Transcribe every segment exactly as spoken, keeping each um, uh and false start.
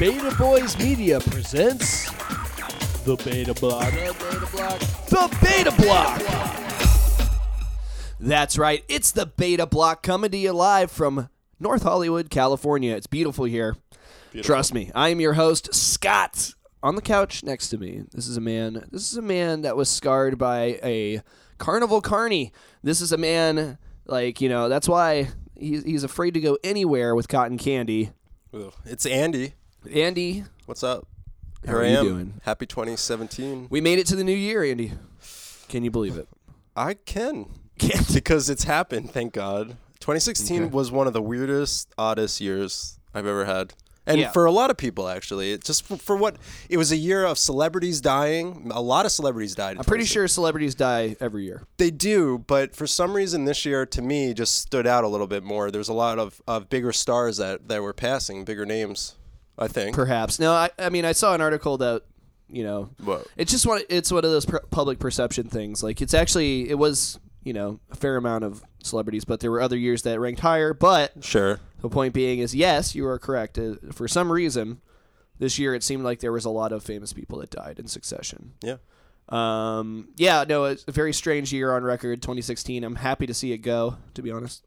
Beta Boys Media presents the Beta Block. The Beta Block. The Beta Block. That's right. It's the Beta Block coming to you live from North Hollywood, California. It's beautiful here. Beautiful. Trust me. I am your host, Scott. On the couch next to me, this is a man. This is a man that was scarred by a carnival carny. This is a man, like, you know, that's why he's, he's afraid to go anywhere with cotton candy. Ooh, it's Andy. Andy. What's up? How Here are I you am. doing? Happy twenty seventeen. We made it to the new year, Andy. Can you believe it? I can. Can. Because it's happened, thank God. twenty sixteen Okay. was one of the weirdest, oddest years I've ever had. And Yeah. for a lot of people, actually. It just for, for what, it was a year of celebrities dying. A lot of celebrities died. in I'm pretty twenty sure celebrities die every year. They do, but for some reason this year, to me, just stood out a little bit more. There's a lot of, of bigger stars that, that were passing, bigger names, I think. Perhaps. No, I, I mean, I saw an article that, you know, What? it's just one. It's one of those pr- public perception things. Like, it's actually, it was, you know, a fair amount of celebrities, but there were other years that ranked higher. But Sure. the point being is, yes, you are correct. Uh, for some reason, this year it seemed like there was a lot of famous people that died in succession. Yeah. Um, yeah, no, it's a very strange year on record, twenty sixteen. I'm happy to see it go, to be honest.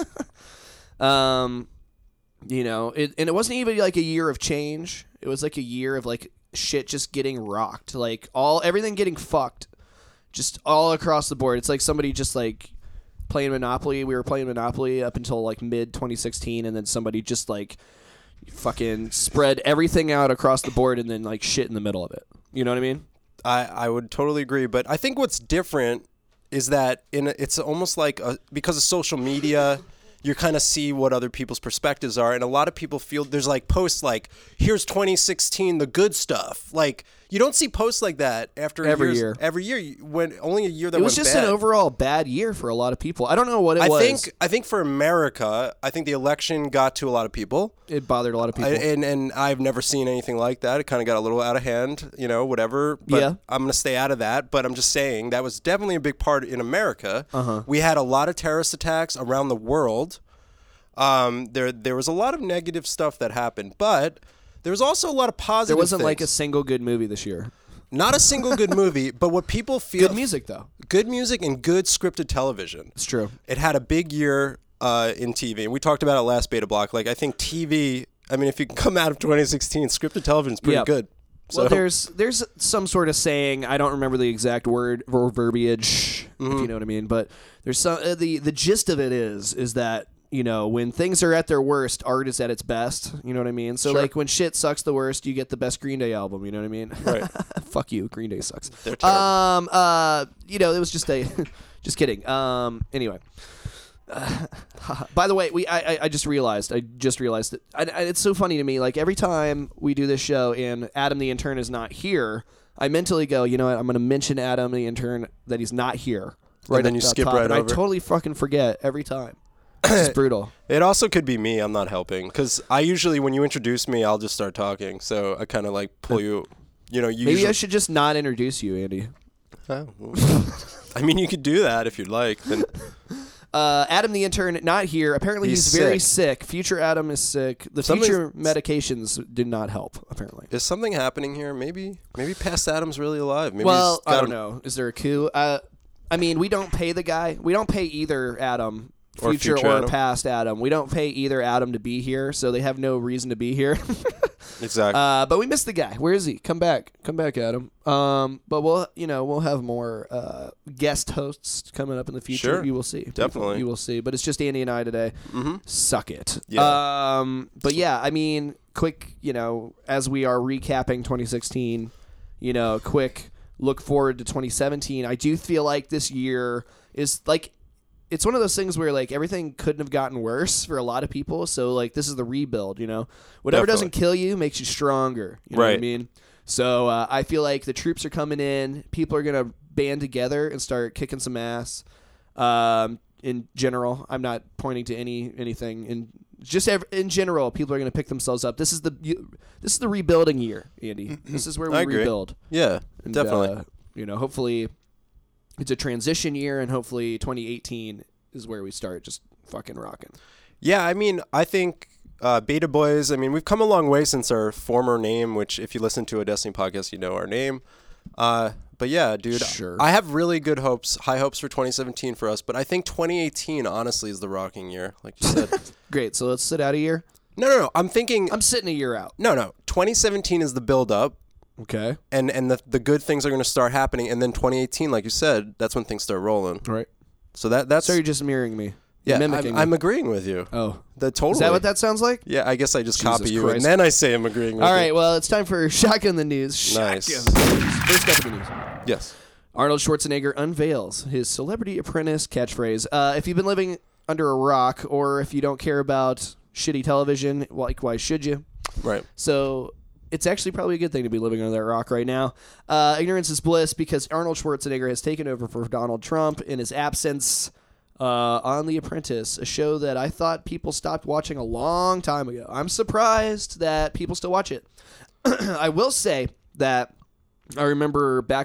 um, you know, it, and it wasn't even like a year of change. It was like a year of like shit just getting rocked, like all everything getting fucked, just all across the board. It's like somebody just like playing Monopoly. We were playing Monopoly up until like mid twenty sixteen, and then somebody just like fucking spread everything out across the board and then like shit in the middle of it. You know what I mean? I, I would totally agree, but I think what's different is that in a, it's almost like a, because of social media, you kind of see what other people's perspectives are, and a lot of people feel there's like posts like, "Here's twenty sixteen, the good stuff." Like you don't see posts like that after Every years, year. Every year, you- when only a year that It was went just bad. an overall bad year for a lot of people. I don't know what it I was. think I think for America, I think the election got to a lot of people. It bothered a lot of people. I, and and I've never seen anything like that. It kind of got a little out of hand, you know, whatever. But Yeah. I'm going to stay out of that. But I'm just saying that was definitely a big part in America. Uh-huh. We had a lot of terrorist attacks around the world. Um, there there was a lot of negative stuff that happened, but there was also a lot of positive there wasn't things. like a single good movie this year. Not a single good movie, but what people feel... Good music, though. Good music and good scripted television. It's true. It had a big year uh, in T V, and we talked about it last Beta Block. Like, I think T V, I mean, if you can come out of twenty sixteen, scripted television is pretty Yeah. good. So, Well, there's there's some sort of saying. I don't remember the exact word or verbiage, Mm-hmm. if you know what I mean. But there's some uh, the the gist of it is is that, you know, when things are at their worst, art is at its best. You know what I mean? So Sure. like when shit sucks the worst, you get the best Green Day album. You know what I mean? Right. Fuck you, Green Day sucks. They're terrible. Um. Uh. You know, it was just a, just kidding. Um. Anyway. Uh, by the way, we I, I I just realized I just realized that I, I, it's so funny to me. Like every time we do this show and Adam the intern is not here, I mentally go, you know what? I'm going to mention Adam the intern that he's not here. Right, then at you the skip top, right and over. I totally fucking forget every time. It's just brutal. it also could be me. I'm not helping. Because I usually, when you introduce me, I'll just start talking. So I kind of like pull you, you know, you Maybe usually... I should just not introduce you, Andy. Oh, well. I mean, you could do that if you'd like. Then Uh, Adam the intern not here. Apparently he's, He's very sick. sick. Future Adam is sick. The Something's- future medications did not help. Apparently. Is something happening here? Maybe Maybe past Adam's really alive. Maybe Well, he's got I don't him- know. Is there a coup? Uh, I mean, we don't pay the guy. We don't pay either Adam, Or future, future or Adam. past Adam. We don't pay either Adam to be here, so they have no reason to be here. Exactly. uh, but we miss the guy. Where is he? Come back. Come back, Adam. Um, but we'll, you know, we'll have more uh, guest hosts coming up in the future. Sure. You will see. Definitely. You will see. But it's just Andy and I today. mm-hmm. Suck it. Yeah. Um, but yeah, I mean, quick, you know, as we are recapping twenty sixteen, you know, quick look forward to twenty seventeen. I do feel like this year is like, it's one of those things where like everything couldn't have gotten worse for a lot of people. So like this is the rebuild, you know, whatever Definitely. doesn't kill you makes you stronger. You know what I Right. mean? So uh, I feel like the troops are coming in. People are going to band together and start kicking some ass. Um, in general, I'm not pointing to any anything. In just ev- in general, people are going to pick themselves up. This is the you, this is the rebuilding year, Andy. This is where we I agree. rebuild. Yeah, And, definitely. uh, you know, hopefully it's a transition year, and hopefully twenty eighteen is where we start just fucking rocking. Yeah, I mean, I think Uh, Beta Boys, I mean, we've come a long way since our former name, which if you listen to a Destiny podcast, you know our name. Uh, but yeah, dude, Sure. I have really good hopes, high hopes for twenty seventeen for us. But I think twenty eighteen, honestly, is the rocking year, like you said. Great. So let's sit out a year. no, no, no. I'm thinking. I'm sitting a year out. no, no. twenty seventeen is the build up. Okay. And and the the good things are going to start happening, and then twenty eighteen, like you said, that's when things start rolling. Right. So that that's So you're just mirroring me. yeah, mimicking I'm, me. I'm agreeing with you. Oh. The totally. Is that what that sounds like? Yeah, I guess I just Jesus copy you, Christ. and then I say I'm agreeing with All you. right. Well, it's time for Shotgun the News. Nice. Shotgun the News. First up in the news. Yes. Arnold Schwarzenegger unveils his Celebrity Apprentice catchphrase. Uh, if you've been living under a rock, or if you don't care about shitty television, like why should you? Right. So it's actually probably a good thing to be living under that rock right now. Uh, ignorance is bliss because Arnold Schwarzenegger has taken over for Donald Trump in his absence uh, on The Apprentice, a show that I thought people stopped watching a long time ago. I'm surprised that people still watch it. I will say that I remember back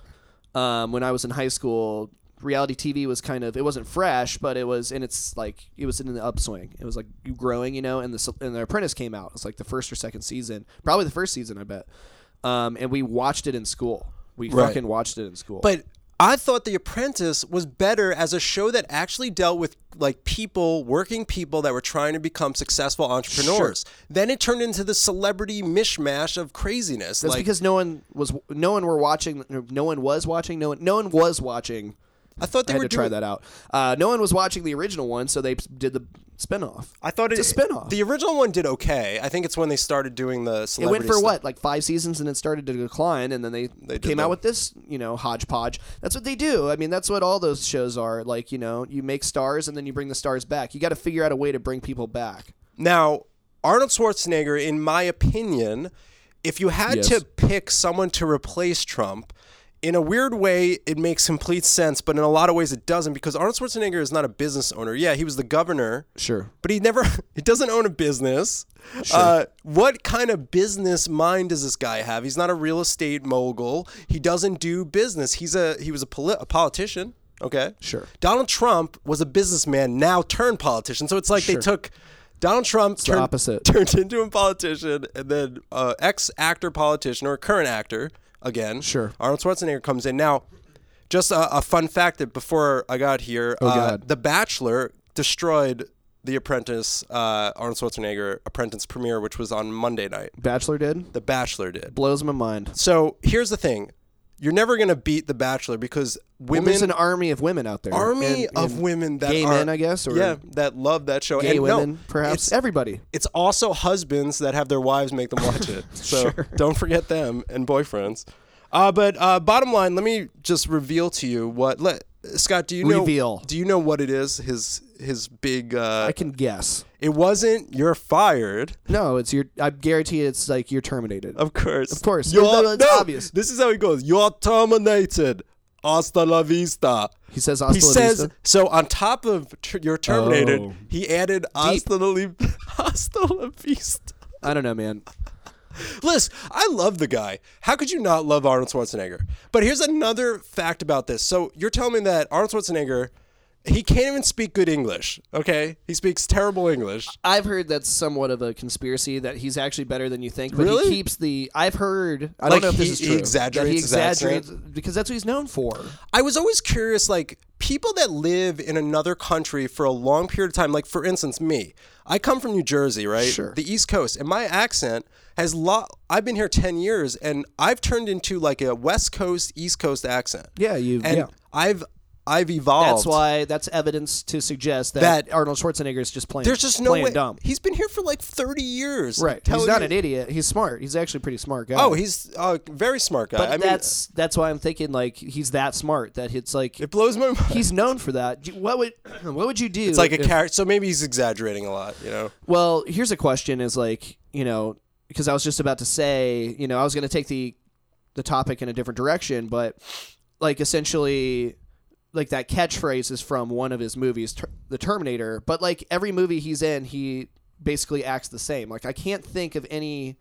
um, when I was in high school, reality T V was kind of, it wasn't fresh, but it was, and it's like, it was in the upswing. It was like you growing, you know, and the, and the Apprentice came out. It was like the first or second season, probably the first season, I bet. Um, and we watched it in school. We Right. fucking watched it in school. But I thought The Apprentice was better as a show that actually dealt with like people, working people that were trying to become successful entrepreneurs. Then it turned into the celebrity mishmash of craziness. that's like, because no one was, no one were watching, no one was watching, no one, no one was watching. I thought they I had were to try doing, that out. Uh, no one was watching the original one, so they did the spinoff. I thought it, It's a spinoff. The original one did okay. I I think it's when they started doing the It celebrity went for stuff. what, like five seasons, and it started to decline, and then they, They did came that. out with this, you know, hodgepodge. That's what they do. I mean, that's what all those shows are. Like, you know, you make stars, and then you bring the stars back. You got to figure out a way to bring people back. Now, Arnold Schwarzenegger, in my opinion, if you had Yes. to pick someone to replace Trump, in a weird way, it makes complete sense, but in a lot of ways it doesn't, because Arnold Schwarzenegger is not a business owner. Yeah, he was the governor, Sure. but he never, he doesn't own a business. Uh, what kind of business mind does this guy have? He's not a real estate mogul. He doesn't do business. He's a, he was a, poli- a politician. Okay. Sure. Donald Trump was a businessman, now turned politician. So it's like Sure. they took Donald Trump, the turned, opposite. turned into a politician, and then uh, ex-actor politician or current actor, again. Sure. Arnold Schwarzenegger comes in. Now, just a, a fun fact that before I got here, Oh, uh, God. The Bachelor destroyed The Apprentice, uh, Arnold Schwarzenegger Apprentice premiere, which was on Monday night. Bachelor did? The Bachelor did. Blows my mind. So here's the thing. You're never going to beat The Bachelor because Well, women... there's an army of women out there. army And- of and women that gay are... men, I guess, or yeah, that love that show. gay and no, women, perhaps. It's, Everybody. it's also husbands that have their wives make them watch it. So Sure. don't forget them, and boyfriends. Uh, but uh, bottom line, let me just reveal to you what... Let, Scott, do you know... Reveal. Do you know what it is? His his big... Uh, I can guess. it wasn't you're fired. No, it's your. I guarantee it's like you're terminated. Of course. Of course. You're, No, it's no, obvious. This is how he goes. You're terminated. Hasta la vista. He says He hasta la says vista? so. On top of tr- you're terminated, Oh. he added hasta la, li- hasta la vista. I don't know, man. Listen, I love the guy. How could you not love Arnold Schwarzenegger? But here's another fact about this. So you're telling me that Arnold Schwarzenegger, he can't even speak good English. Okay, he speaks terrible English. I've heard that's somewhat of a conspiracy that he's actually better than you think, but Really? he keeps the. I've heard. I Like, don't know if this he- is he true. exaggerates that he his accent? exaggerates because that's what he's known for. I was always curious, like, people that live in another country for a long period of time, like, for instance, me. I come from New Jersey, right? Sure. The East Coast. And my accent has lot. I've been here ten years, and I've turned into, like, a West Coast, East Coast accent. Yeah, you. And Yeah. I've I've evolved. That's why. That's evidence to suggest that, That- Arnold Schwarzenegger is just playing. There's just no playing way. dumb. He's been here for, like, thirty years. Right. Tell He's not you- an idiot. He's smart. He's actually a pretty smart guy. Oh, he's a very smart guy. But I mean, that's that's why I'm thinking like he's that smart that it's like it blows my mind. he's known for that. Do- What would what would you do? It's like a if- character. So maybe he's exaggerating a lot, you know? Well, here's a question: is like you know because I was just about to say you know I was going to take the the topic in a different direction, but like essentially. Like that catchphrase is from one of his movies, ter- The Terminator. But like every movie he's in, he basically acts the same. Like I can't think of any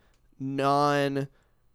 non,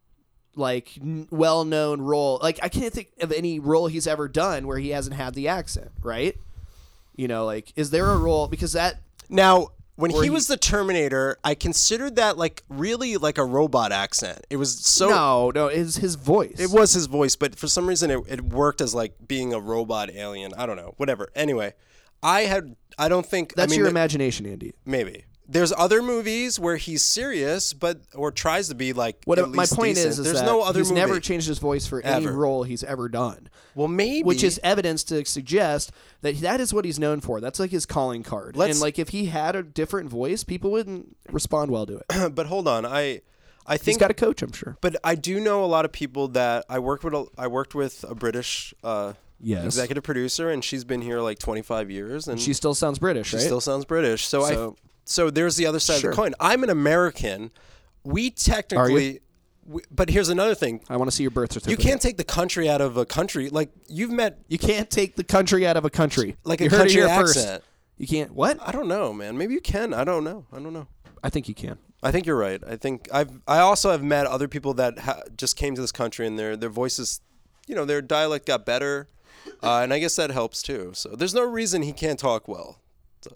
like n- well-known role. Like I can't think of any role he's ever done where he hasn't had the accent. Right? You know, like is there a role because that Now, When he, he was the Terminator, I considered that like really like a robot accent. It was so no, no, it's his voice. It was his voice, but for some reason it, it worked as like being a robot alien. I don't know, whatever. Anyway, I had I don't think that's I mean, your th- imagination, Andy. Maybe there's other movies where he's serious, but or tries to be like. What at my least point decent. is, is there's that no other he's movie never changed his voice for any ever. role he's ever done. Well, maybe which is evidence to suggest that that is what he's known for. That's like his calling card. Let's, and like if he had a different voice, people wouldn't respond well to it. But hold on, I, I think he's got a coach, I'm sure. But I do know a lot of people that I work with. A, I worked with a British uh, yes. executive producer, and she's been here like twenty-five years, and she still sounds British. She right? still sounds British. So, so I. So there's the other side sure. of the coin. I'm an American. We technically. We, but here's another thing. I want to see your birth certificate. You can't take the country out of a country. Like you've met. You can't take the country out of a country. Like you a heard country it here accent. First. You can't. What? I don't know, man. Maybe you can. I don't know. I don't know. I think you can. I think you're right. I think I've. I also have met other people that ha- just came to this country and their their voices, you know, their dialect got better, uh, and I guess that helps too. So there's no reason he can't talk well. So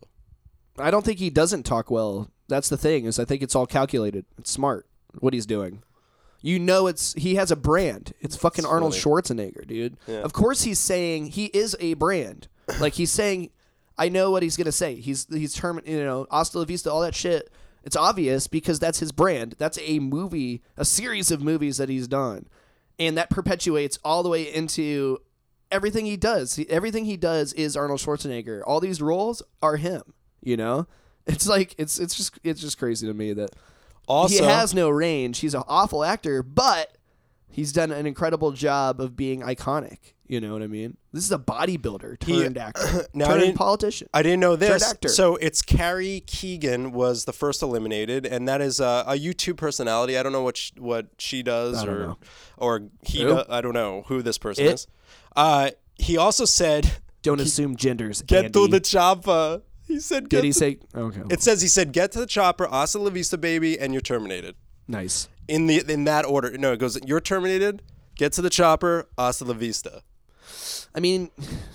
I don't think he doesn't talk well. That's the thing. Is I think it's all calculated. It's smart what he's doing. You know, it's he has a brand. It's fucking It's Arnold funny. Schwarzenegger, dude. Yeah. Of course, he's saying he is a brand. Like he's saying, I know what he's gonna say. He's he's term, you know, hasta la vista, all that shit. It's obvious because that's his brand. That's a movie, a series of movies that he's done, and that perpetuates all the way into everything he does. He, everything he does is Arnold Schwarzenegger. All these roles are him. You know, it's like it's it's just it's just crazy to me that. also He has no range. He's an awful actor, but he's done an incredible job of being iconic. You know what I mean? This is a bodybuilder turned He- actor, Now, I turned didn't- politician. I didn't know this. actor. So it's Carrie Keegan was the first eliminated, and that is a, a YouTube personality. I don't know what sh- what she does I don't or know. or he. Who? Do, I don't know who this person It? is. Uh, he also said, Don't assume genders. "Get Andy. to the chopper." He said, Did "Get he to-" say? Okay, It says he said, "Get to the chopper, hasta la vista, baby," and you're terminated. nice. In the in that order. No, it goes. You're terminated. Get to the chopper, hasta la vista. I mean,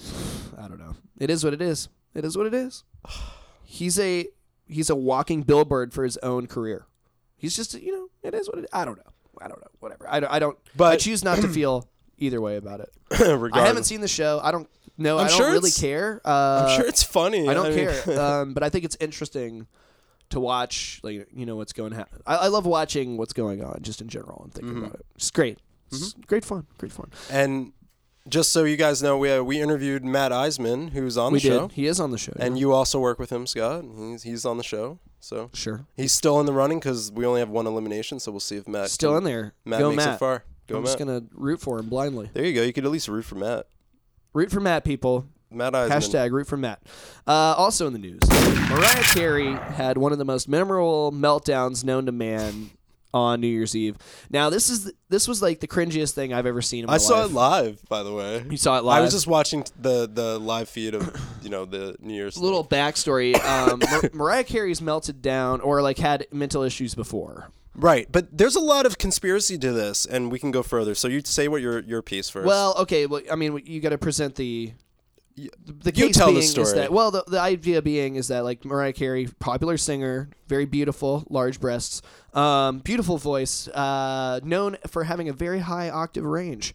I don't know. It is what it is. It is what it is. He's a he's a walking billboard for his own career. He's just you know. It is what it. I don't know. I don't know. Whatever. I don't. I don't. But- I choose not to feel either way about it. Regardless. I haven't seen the show. I don't know. I'm I don't sure really it's- care. Uh, I'm sure it's funny. I don't mean- care. um, but I think it's interesting to watch, like you know, what's going to happen. I, I love watching what's going on just in general and thinking Mm-hmm. about it. It's great. It's great fun. Great fun. And just so you guys know, we uh, we interviewed Matt Eisman, who's on We the did. show, He is on the show. and yeah. you also work with him, Scott. He's he's on the show, so sure. he's still in the running because we only have one elimination. So we'll see if Matt Still can- in there. Matt Go makes Matt. it far. Go I'm Matt. just gonna root for him blindly. There you go. You could at least root for Matt. Root for Matt, people. Matt Eisman. Hashtag root for Matt. Uh, also in the news, Mariah Carey had one of the most memorable meltdowns known to man on New Year's Eve. Now this is this was like the cringiest thing I've ever seen in my I life. saw it live, by the way. You saw it live. I was just watching the the live feed of you know the New Year's. A little backstory. Um, Mar- Mariah Carey's melted down or like had mental issues before. Right, but there's a lot of conspiracy to this, and we can go further. So you say what your your piece first. Well, okay. Well, I mean, you got to present the. The You case tell the being is story. that well, the, the idea being is that like Mariah Carey, popular singer, very beautiful, large breasts, um, beautiful voice, uh, known for having a very high octave range.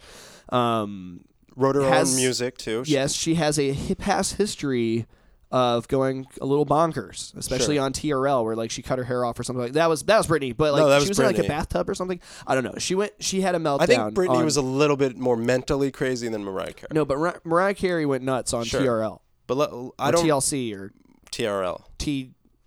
Um, wrote her has- own music too. yes, she has a hi- past history of going a little bonkers, especially Sure. on T R L, where like she cut her hair off or something like that. Was that was Britney, but like No, that she was was in like a Britney. bathtub or something. I don't know. She went. She had a meltdown. I think Britney on- was a little bit more mentally crazy than Mariah Carey. no, but Mar- Mariah Carey went nuts on Sure. T R L. But le- I Or don't T L C or T R L. T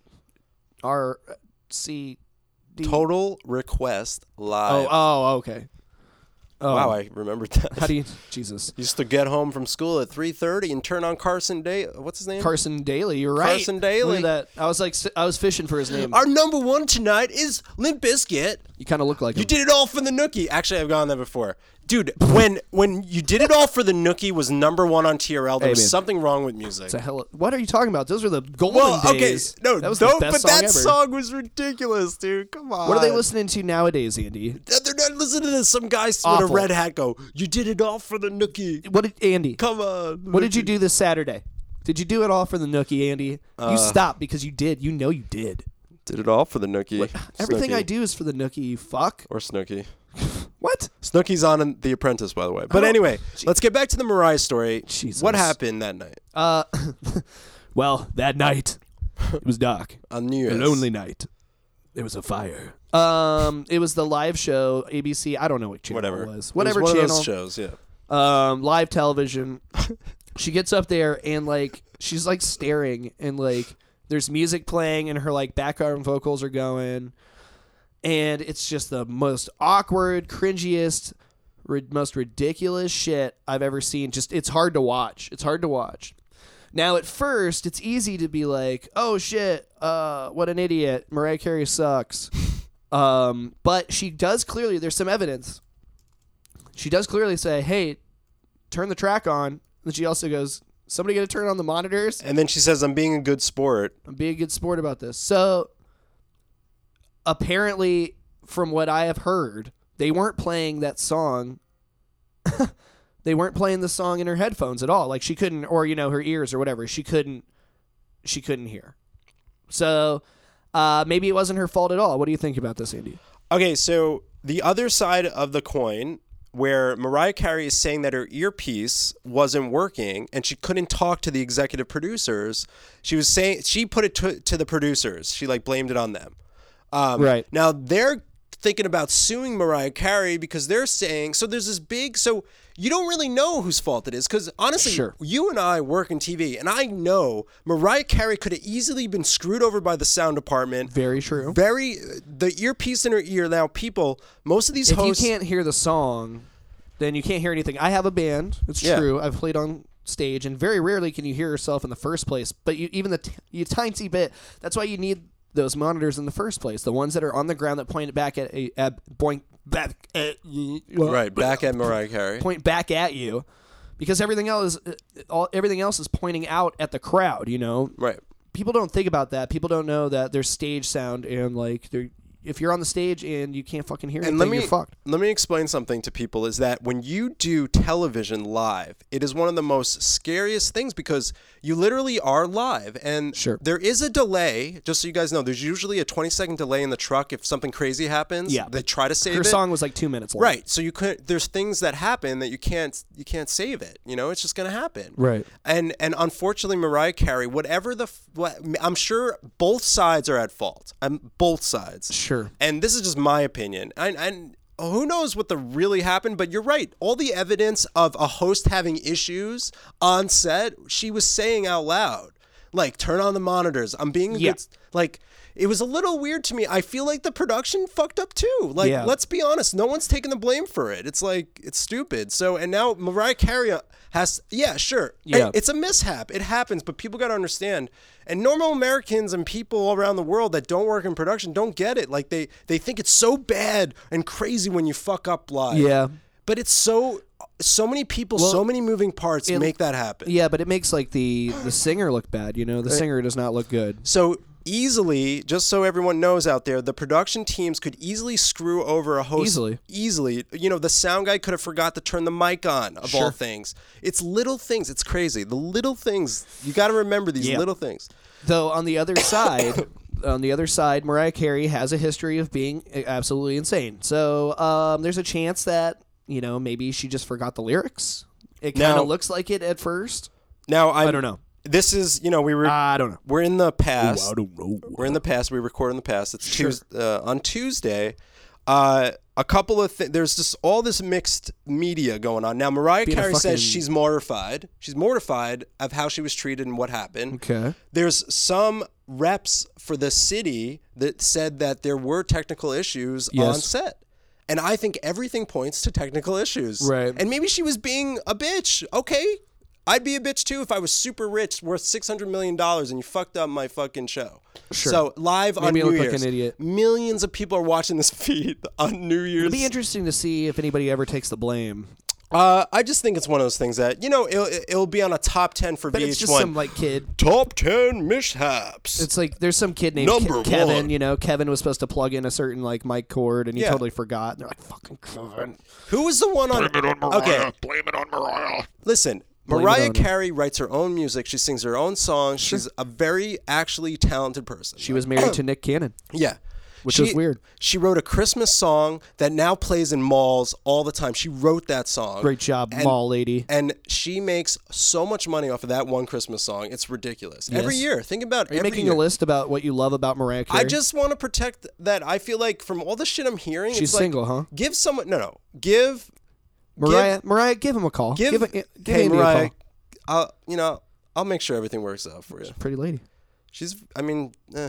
R C D. Total Request Oh, Live. oh, okay. Oh, Wow, I remembered that. how do you? Jesus, Used to get home from school at three thirty and turn on Carson Day. What's his name? Carson Daly. You're right. Carson Daly. Look at that. I was like, I was fishing for his name. Our number one tonight is Limp Bizkit. You kind of look like You him. did it all for the Nookie. Actually, I've gone there before. Dude, when when you did it all for the Nookie was number one on T R L, there Hey, was man. something wrong with music. It's a hell. What are you talking about? Those were the golden Well, okay, days. no, that was no, the best but song that ever. song was ridiculous, dude. Come on. What are they listening to nowadays, Andy? They're not listening to some guys with Awful. a red hat go, you did it all for the Nookie. What did Andy? Come on. What did you do this Saturday? Did you do it all for the Nookie, Andy? Uh, you stopped because you did. You know you did. Did it all for the Nookie. Like, everything Snooki. I do is for the Nookie, you fuck. Or Snooki. What? Snooki's on The Apprentice, by the way. But Oh, anyway, gee. let's get back to the Mariah story. Jesus. What happened that night? Uh, well, that night, it was dark. On New A Year's. lonely night. There was a fire. Um, it was the live show, A B C. I don't know what channel Whatever. it was. It Whatever was one channel. of those shows, yeah. Um, live television. She gets up there and like she's like staring and like there's music playing and her like background vocals are going, and it's just the most awkward, cringiest, ri- most ridiculous shit I've ever seen. Just it's hard to watch. It's hard to watch. Now at first it's easy to be like, oh shit, uh, what an idiot. Mariah Carey sucks. um, but she does clearly. There's some evidence. She does clearly say, hey, turn the track on. And she also goes, somebody going to turn on the monitors? And then she says, I'm being a good sport. I'm being a good sport about this. So apparently, from what I have heard, they weren't playing that song. They weren't playing the song in her headphones at all. Like she couldn't, or, you know, her ears or whatever. She couldn't, she couldn't hear. So uh, maybe it wasn't her fault at all. What do you think about this, Andy? Okay, so the other side of the coin, where Mariah Carey is saying that her earpiece wasn't working and she couldn't talk to the executive producers. She was saying she put it to, to the producers. She like blamed it on them. Um, Right. Now they're thinking about suing Mariah Carey because they're saying, so there's this big, so you don't really know whose fault it is because honestly, Sure. you and I work in T V and I know Mariah Carey could have easily been screwed over by the sound department. Very true. Very, the earpiece in her ear. Now people, most of these If hosts. you can't hear the song, then you can't hear anything. I have a band. It's Yeah. true. I've played on stage, and very rarely can you hear yourself in the first place. But you, even the t- you tiny bit. That's why you need those monitors in the first place. The ones that are on the ground that point back at a at, point back at you. Right, back at Mariah Carey. Point back at you, because everything else is all everything else is pointing out at the crowd. You know, Right. people don't think about that. People don't know that there's stage sound and like they're. If you're on the stage and you can't fucking hear anything, And let me you're fucked. let me explain something to people is that when you do television live, it is one of the most scariest things because you literally are live and Sure. there is a delay, just so you guys know, there's usually a twenty second delay in the truck if something crazy happens. Yeah. They try to save Her it. song was like two minutes long. Right. So you could there's things that happen that you can't you can't save it. You know, it's just going to happen. Right. And and unfortunately Mariah Carey, whatever the f- what, I'm sure both sides are at fault. I'm both sides. Sure. And this is just my opinion. And, and who knows what the really happened, but you're right. All the evidence of a host having issues on set, she was saying out loud, like, turn on the monitors. I'm being a Yeah. good, like, it was a little weird to me. I feel like the production fucked up too. Like, Yeah. let's be honest. No one's taking the blame for it. It's like, it's stupid. So, and now Mariah Carey has, yeah, sure. Yeah. It's a mishap. It happens, but people got to understand. And normal Americans and people all around the world that don't work in production don't get it. Like, they, they think it's so bad and crazy when you fuck up live. Yeah. But it's so, so many people, Well, so many moving parts it- make that happen. Yeah, but it makes like the the singer look bad. You know, the singer does not look good. So easily, just so everyone knows out there, the production teams could easily screw over a host. Easily. Easily. You know, the sound guy could have forgot to turn the mic on, of all Sure. things. It's little things. It's crazy. The little things. You got to remember these Yeah. little things. Though on the other side, on the other side, Mariah Carey has a history of being absolutely insane. So um, there's a chance that you know maybe she just forgot the lyrics. It kind Now- of looks like it at first. Now, I'm, I don't know. This is, you know, we were, I don't know. we're in the past. I don't know. We're in the past. We record in the past. It's Sure. Tues uh, on Tuesday. Uh, a couple of th- there's just all this mixed media going on now. Mariah Being a Carey fucking- says she's mortified. She's mortified of how she was treated and what happened. Okay. There's some reps for the city that said that there were technical issues Yes. on set. And I think everything points to technical issues. Right. And maybe she was being a bitch. Okay. I'd be a bitch too if I was super rich, worth six hundred million dollars, and you fucked up my fucking show. Sure. So, live on Maybe I New look like Year's. an idiot. Millions of people are watching this feed on New Year's. It'd be interesting to see if anybody ever takes the blame. Uh, I just think it's one of those things that, you know, it'll, it'll be on a top ten for But V H one. it's just some like kid. Top ten mishaps. It's like there's some kid named Number Ke- Kevin. one. You know, Kevin was supposed to plug in a certain like mic cord, and he Yeah. totally forgot. And they're like, "Fucking Kevin." Who was the one on... Blame it on Mariah. Okay, Blame it on Mariah. listen. Blame it Mariah on her. Carey writes her own music. She sings her own songs. Sure. She's a very actually talented person. She was married to Nick Cannon, Yeah. which she, was weird. She wrote a Christmas song that now plays in malls all the time. She wrote that song. Great job, And- mall lady. And she makes so much money off of that one Christmas song. It's ridiculous. Every Yes. year. Think about Are you every making year. a list about what you love about Mariah Carey? I just want to protect that. I feel like from all the shit I'm hearing, She's it's like, single, huh? give someone, no, no, give, Mariah, Mariah, give him a call. give, give, a- give hey, Andy Mariah, a call. I'll, you know, I'll make sure everything works out for you. Pretty lady. She's, I mean, eh,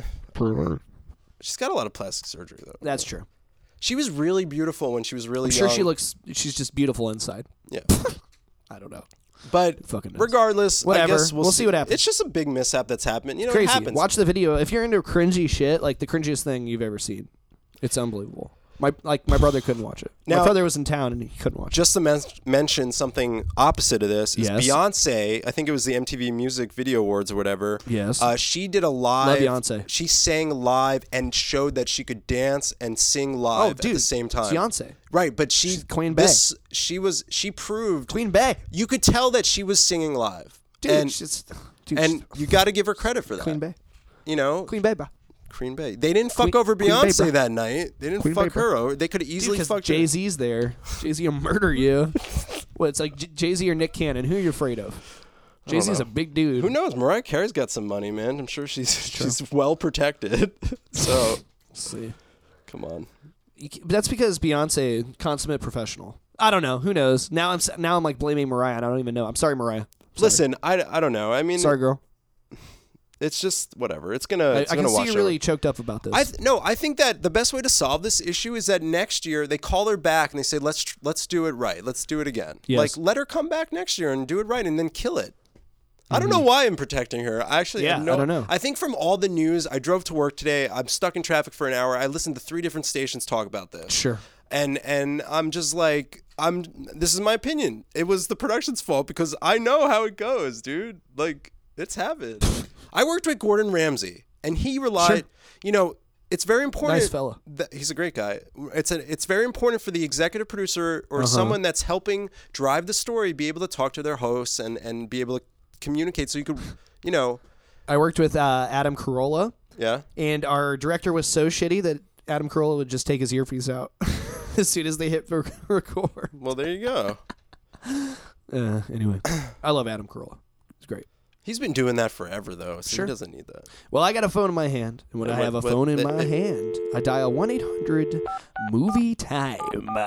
she's got a lot of plastic surgery though. That's true. She was really beautiful when she was really I'm sure young. she looks. She's just beautiful inside. Yeah. I don't know. But Fucking knows. regardless, Whatever. I guess we'll, We'll see what happens. It's just a big mishap that's happened. You know, Crazy. it happens. Watch the video if you're into cringy shit. Like the cringiest thing you've ever seen. It's unbelievable. My like my brother couldn't watch it. Now- my brother was in town and he couldn't watch it. Just to men- mention something opposite of this is Yes. Beyonce. I think it was the M T V Music Video Awards or whatever. Yes. Uh, she did a live. Love Beyonce. She sang live and showed that she could dance and sing live Oh, dude, at the same time. It's Beyonce. Right, but she She's Queen this, She was. She proved. Queen Bey. You could tell that she was singing live. Dude, and she's, dude, and she's- you got to give her credit for that. Queen Bey. You know, Queen Bey, bro. Queen Bey. They didn't fuck Queen- over Queen Bey, Beyonce bro. that night. They didn't Queen fuck Bey, bro. her over. They could have easily Because fucked her. Jay Z's there. Jay Z will murder you. What? It's like Jay Z or Nick Cannon. Who are you afraid of? Jay Z's know. a big dude. Who knows? Mariah Carey's got some money, man. I'm sure she's she's well protected. So, Let's see. come on. You ca- That's because Beyonce, consummate professional. I don't know. Who knows? Now I'm s- now I'm like blaming Mariah. And I don't even know. I'm sorry, Mariah. Sorry. Listen, I, I don't know. I mean, Sorry, girl. it's just whatever. It's gonna. I, It's I gonna can see wash you over. really choked up about this. I th- no, I think that the best way to solve this issue is that next year they call her back and they say let's tr- let's do it right. Let's do it again. Yes. Like let her come back next year and do it right and then kill it. I don't know why I'm protecting her. I actually Yeah, have no, I don't know. I think from all the news, I drove to work today. I'm stuck in traffic for an hour. I listened to three different stations talk about this. Sure. And and I'm just like I'm. This is my opinion. It was the production's fault because I know how it goes, dude. Like it's happened. I worked with Gordon Ramsay, and he relied. Sure. You know, it's very important. Nice fella. That, he's a great guy. It's a, It's very important for the executive producer or Uh-huh. someone that's helping drive the story be able to talk to their hosts and and be able to communicate. So you could, you know, I worked with uh, Adam Carolla, yeah. and our director was so shitty that Adam Carolla would just take his earpiece out as soon as they hit rec- record. Well, there you go. Uh, anyway, I love Adam Carolla. It's great. He's been doing that forever though, so Sure. he doesn't need that. Well, I got a phone in my hand, and when What- I have a what- phone in what- my hand, I dial one eight hundred movie time.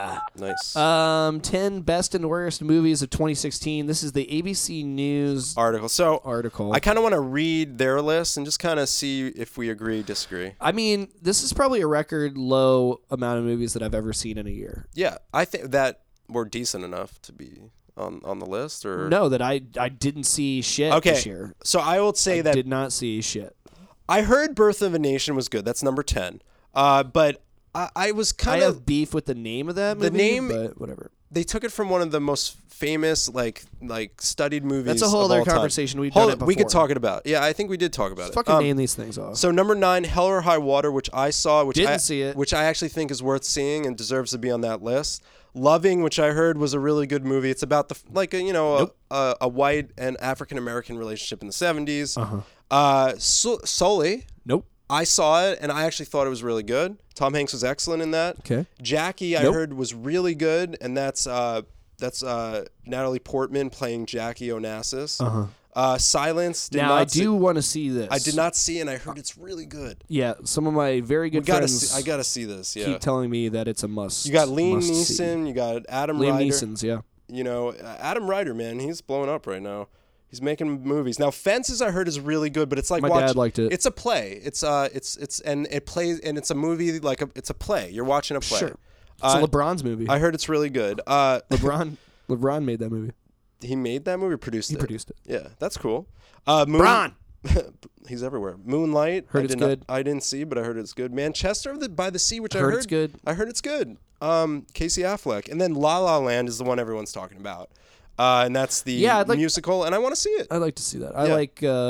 Nice. Um, ten best and worst movies of twenty sixteen. This is the A B C News Article. So article. I kind of want to read their list and just kind of see if we agree, disagree. I mean, this is probably a record low amount of movies that I've ever seen in a year. Yeah, I think that we're decent enough to be on, on the list, or No, that I I didn't see shit Okay, this year. so I will say I that did not see shit. I heard "Birth of a Nation" was good. That's number ten. Uh, but I, I was I kind of have beef with the name of that The movie, name- but whatever. they took it from one of the most famous, like like studied movies. That's a whole of other all time. conversation. We've Hold done it it, We could before. talk about. Yeah, I think we did talk about Just it. fucking Um, name these things off. So number nine, Hell or High Water, which I saw, which Didn't I, see it. which I actually think is worth seeing and deserves to be on that list. Loving, which I heard was a really good movie. It's about the like a, you know Nope. a, a, a white and African American relationship in the seventies. Uh-huh. Uh, so, Sully, Nope. I saw it and I actually thought it was really good. Tom Hanks was excellent in that. Okay. Jackie, I Nope. heard was really good, and that's uh, that's uh, Natalie Portman playing Jackie Onassis. Uh-huh. Uh, Silence. Did Now not I see- do want to see this. I did not see, and I heard it's really good. Yeah, some of my very We good gotta friends see, I gotta see this. Yeah. keep telling me that it's a must. You got Liam must see. Neeson. You got Adam Liam Ryder. Neeson's, yeah. You know, uh, Adam Ryder, man, he's blowing up right now. He's making movies now. Fences, I heard, is really good, but it's like My watch, dad liked it. It's a play. It's uh, it's it's and it plays and it's a movie like a it's a play. You're watching a play. Sure. It's Uh, a LeBron's movie. I heard it's really good. Uh, LeBron LeBron made that movie. he made that movie, or produced He it. produced it. Yeah, that's cool. Uh, Moon, Bron! he's everywhere. Moonlight. Heard I it's did not- good. I didn't see, but I heard it's good. Manchester of the, by the Sea, which I Heard heard it's good. I heard it's good. Um, Casey Affleck, and then La La Land is the one everyone's talking about, uh, and that's the Yeah, I'd like- musical, and I want to see it. I'd like to see that. I Yeah. like uh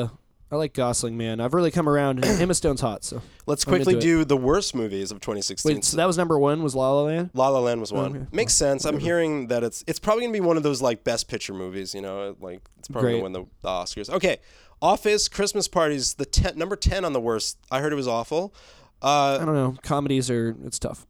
I like Gosling, man. I've really come around. Emma Stone's hot, so Let's I'm quickly into do the worst movies of twenty sixteen. Wait, so that was number one. Was La La Land? La La Land was one. Okay. Makes sense. I'm hearing that it's it's probably gonna be one of those like best picture movies. You know, like it's probably Great. gonna win the, the Oscars. Okay, Office, Christmas Parties, the ten, number ten on the worst. I heard it was awful. Uh, I don't know. Comedies are it's tough.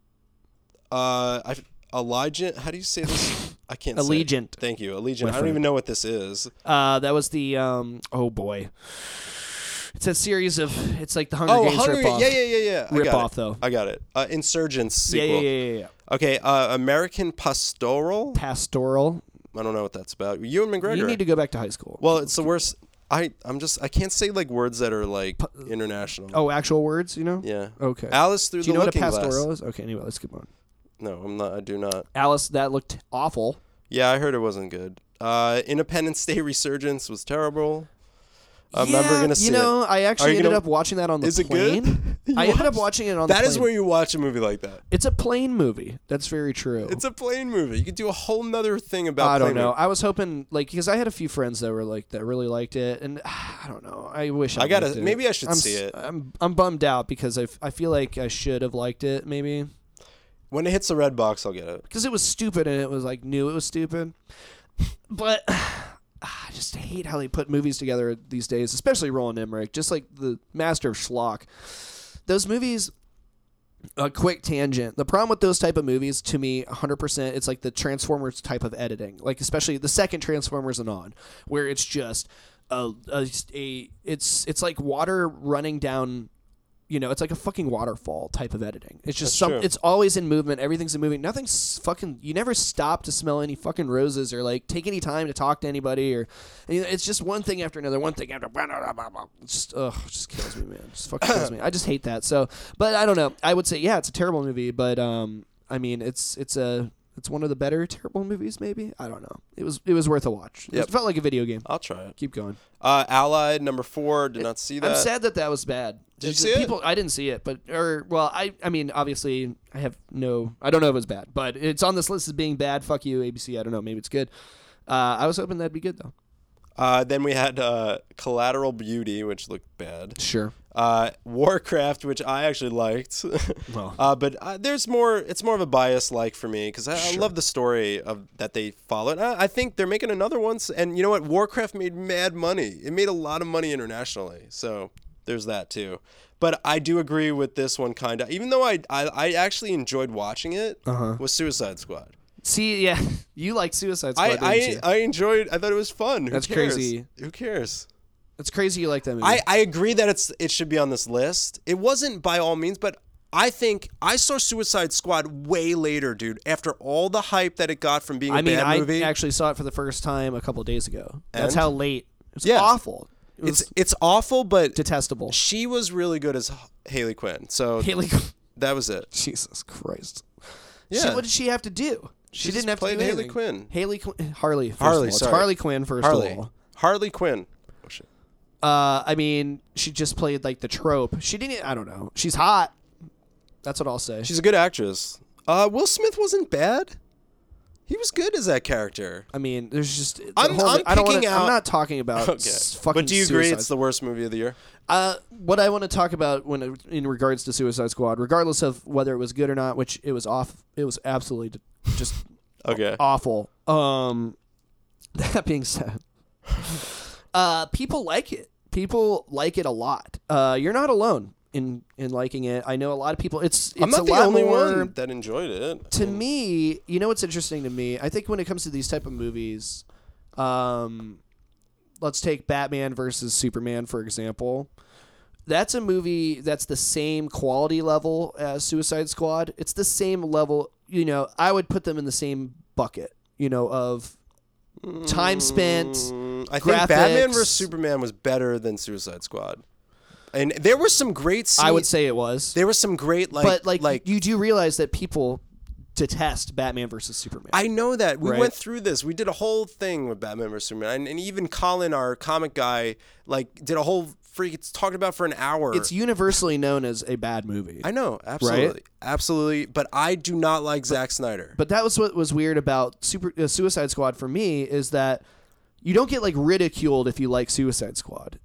uh, I, Allegiant. How do you say this? I can't. say it. Allegiant. Thank you, Allegiant. My I don't friend. even know what this is. Uh, that was the um. Oh boy. It's a series of. It's like the Hunger Oh, Games Hunger. ripoff. Yeah, yeah, yeah, yeah. I Rip got off it. though. I got it. Uh, Insurgents Yeah, sequel. yeah, yeah, yeah, yeah. Okay, uh, American Pastoral. Pastoral. I don't know what that's about. Ewan McGregor. You need to go back to high school. Well, it's the worst. I I'm just I can't say like words that are like international. Oh, actual words, you know? Yeah. Okay. Alice Through Do you the know what a Looking Glass. pastoral is? Okay, anyway, let's keep on. No, I'm not. I do not. Alice, that looked awful. Yeah, I heard it wasn't good. Uh, Independence Day Resurgence was terrible. I'm yeah, never gonna see you know, it. I actually ended gonna- up watching that on the Is it plane. good? You I ended up watched- watching it on the That plane. is where you watch a movie like that. It's a plane movie. That's very true. It's a plane movie. You could do a whole nother thing about. I don't plane know. movie. I was hoping, like, because I had a few friends that were like that really liked it, and I don't know. I wish I. I gotta- liked it. maybe I should I'm, see s- it. I'm I'm bummed out because I f- I feel like I should have liked it maybe When it hits the red box, I'll get it. because it was stupid and it was like knew it was stupid, but. I just hate how they put movies together these days, especially Roland Emmerich, just like the master of schlock. Those movies, a quick tangent. The problem with those type of movies, to me, one hundred percent, it's like the Transformers type of editing, like especially the second Transformers and on, where it's just a, a, a it's it's like water running down. You know, it's like a fucking waterfall type of editing. It's just That's some. true. It's always in movement. Everything's in movement. Nothing's fucking. You never stop to smell any fucking roses or like take any time to talk to anybody or. You know, it's just one thing after another. One thing after. It's just ugh, it just kills me, man. It just fucking kills me. I just hate that. So, but I don't know. I would say yeah, it's a terrible movie, but um, I mean, it's it's a it's one of the better terrible movies. Maybe I don't know. It was it was worth a watch. Yep. It felt like a video game. I'll try it. Keep going. Uh, Allied number four. Did not see that. I'm sad that that was bad. Did you It's- see it? people, I didn't see it, but or well, I I mean, obviously, I have no. I don't know if it was bad, but it's on this list as being bad. Fuck you, A B C. I don't know. Maybe it's good. Uh, I was hoping that'd be good though. Uh, then we had uh, Collateral Beauty, which looked bad. Sure. Uh, Warcraft, which I actually liked. Well. uh, but uh, there's more. It's more of a bias like for me because I, I Sure. love the story of that they followed. I, I think they're making another one, s- and you know what? Warcraft made mad money. It made a lot of money internationally, so there's that too. But I do agree with this one, kind of. Even though I, I I actually enjoyed watching it, Uh-huh. was Suicide Squad. See, yeah, you like Suicide Squad, I didn't I, you? I enjoyed. I thought it was fun. Who That's cares? crazy. Who cares? It's crazy you like that movie. I, I agree that it's it should be on this list. It wasn't by all means, but I think I saw Suicide Squad way later, dude. After all the hype that it got from being a I mean, bad I movie, actually saw it for the first time a couple days ago. That's And? how late. It was Yeah. awful. It was it's it's awful, but detestable. she was really good as Haley Quinn. So Haley, that was it. Jesus Christ. Yeah. She, what did she have to do? She, She didn't just have to played do Haley anything. Quinn. Haley Qu- Harley. First Harley, of all. It's sorry. Harley Quinn first Harley. of all. Harley Quinn. Oh shit. Uh, I mean, she just played like the trope. She didn't. I don't know. She's hot. That's what I'll say. She's a good actress. Uh, Will Smith wasn't bad. He was good as that character. I mean, there's just. the I'm- whole, I'm I don't wanna, picking out- I'm not talking about. Okay. s- fucking But do you agree Suicide it's the worst movie of the year? Uh, what I want to talk about when it- in regards to Suicide Squad, regardless of whether it was good or not, which it was off, it was absolutely d- just Okay. awful. Um, that being said, uh, people like it. People like it a lot. Uh, you're not alone in in liking it. I know a lot of people. It's it's I'm not a the lot only more, one that enjoyed it. to me, you know what's interesting to me? I think when it comes to these type of movies, um, let's take Batman versus Superman, for example. That's a movie that's the same quality level as Suicide Squad. It's the same level, you know, I would put them in the same bucket, you know, of time spent. Mm, I think Batman graphics. versus Superman was better than Suicide Squad. And there were some great scenes. I would say it was. there were some great like but like, like you do realize that people detest Batman versus Superman. I know that. We Right. went through this. We did a whole thing with Batman versus Superman. And, and even Colin, our comic guy, like did a whole freak it's talked about for an hour. It's universally known as a bad movie. I know, absolutely. Absolutely. But I do not like Zack Snyder. But that was what was weird about Super uh, Suicide Squad for me is that you don't get like ridiculed if you like Suicide Squad,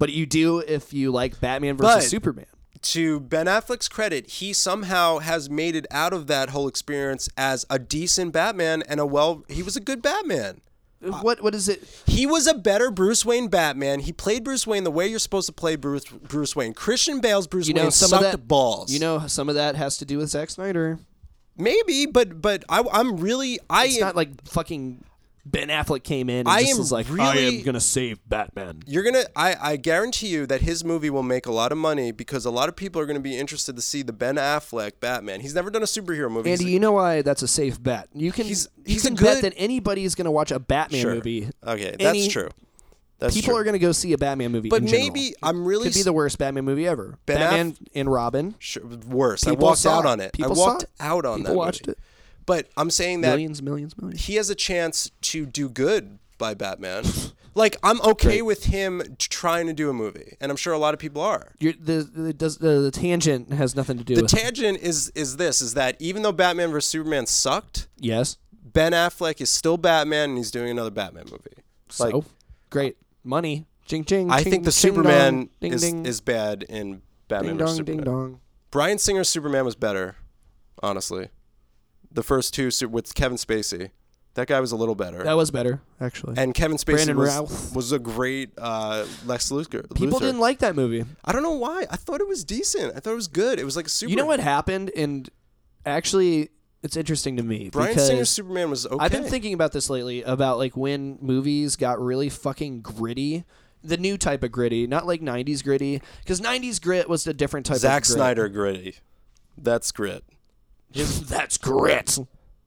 But you do if you like Batman versus But- Superman. To Ben Affleck's credit, he somehow has made it out of that whole experience as a decent Batman and a well. He was a good Batman. What what is it? He was a better Bruce Wayne Batman. He played Bruce Wayne the way you're supposed to play Bruce Bruce Wayne. Christian Bale's Bruce You know, Wayne some sucked of that balls. You know, some of that has to do with Zack Snyder. Maybe, but but I, I'm really I It's am, not like fucking Ben Affleck came in and I just am was like, I really- am gonna save Batman. You're gonna. I, I guarantee you that his movie will make a lot of money because a lot of people are gonna be interested to see the Ben Affleck Batman. He's never done a superhero movie. Andy, He's- you know why that's a safe bet? You can He's- you he's can a bet good- that anybody is gonna watch a Batman Sure. movie. Okay, Any- that's true. That's People true. are gonna go see a Batman movie. But in general. maybe I'm really could be s- the worst Batman movie ever. Ben Batman Aff- and Robin. Sure, worse. I People walked saw out it. on it. People I saw walked it. out on People that watched movie. it. But I'm saying that Millions, millions, millions. he has a chance to do good by Batman. Like I'm okay Great. with him t- trying to do a movie, and I'm sure a lot of people are. You're, the the, does, the the tangent has nothing to do The with tangent is is this: is that even though Batman versus Superman sucked, yes. Ben Affleck is still Batman, and he's doing another Batman movie. So Like, great the ching ching. I ching, think the ching Superman dong, ding, is ding, is bad in Batman ding versus dong ding Superman. dong. Bryan Singer's Superman was better, honestly. The first two su- with Kevin Spacey, that guy was a little better. That was better actually. And Kevin Spacey Brandon was, Routh. was a great uh, Lex Luthor. People Luthor. didn't like that movie. I don't know why. I thought it was decent. I thought it was good. It was like a super. You know what happened? And actually, it's interesting to me Bryan because Singer's Superman was okay. I've been thinking about this lately about like when movies got really fucking gritty. The new type of gritty, not like nineties gritty, because nineties grit was a different type Zack of grit. Snyder gritty. That's grit. That's grit.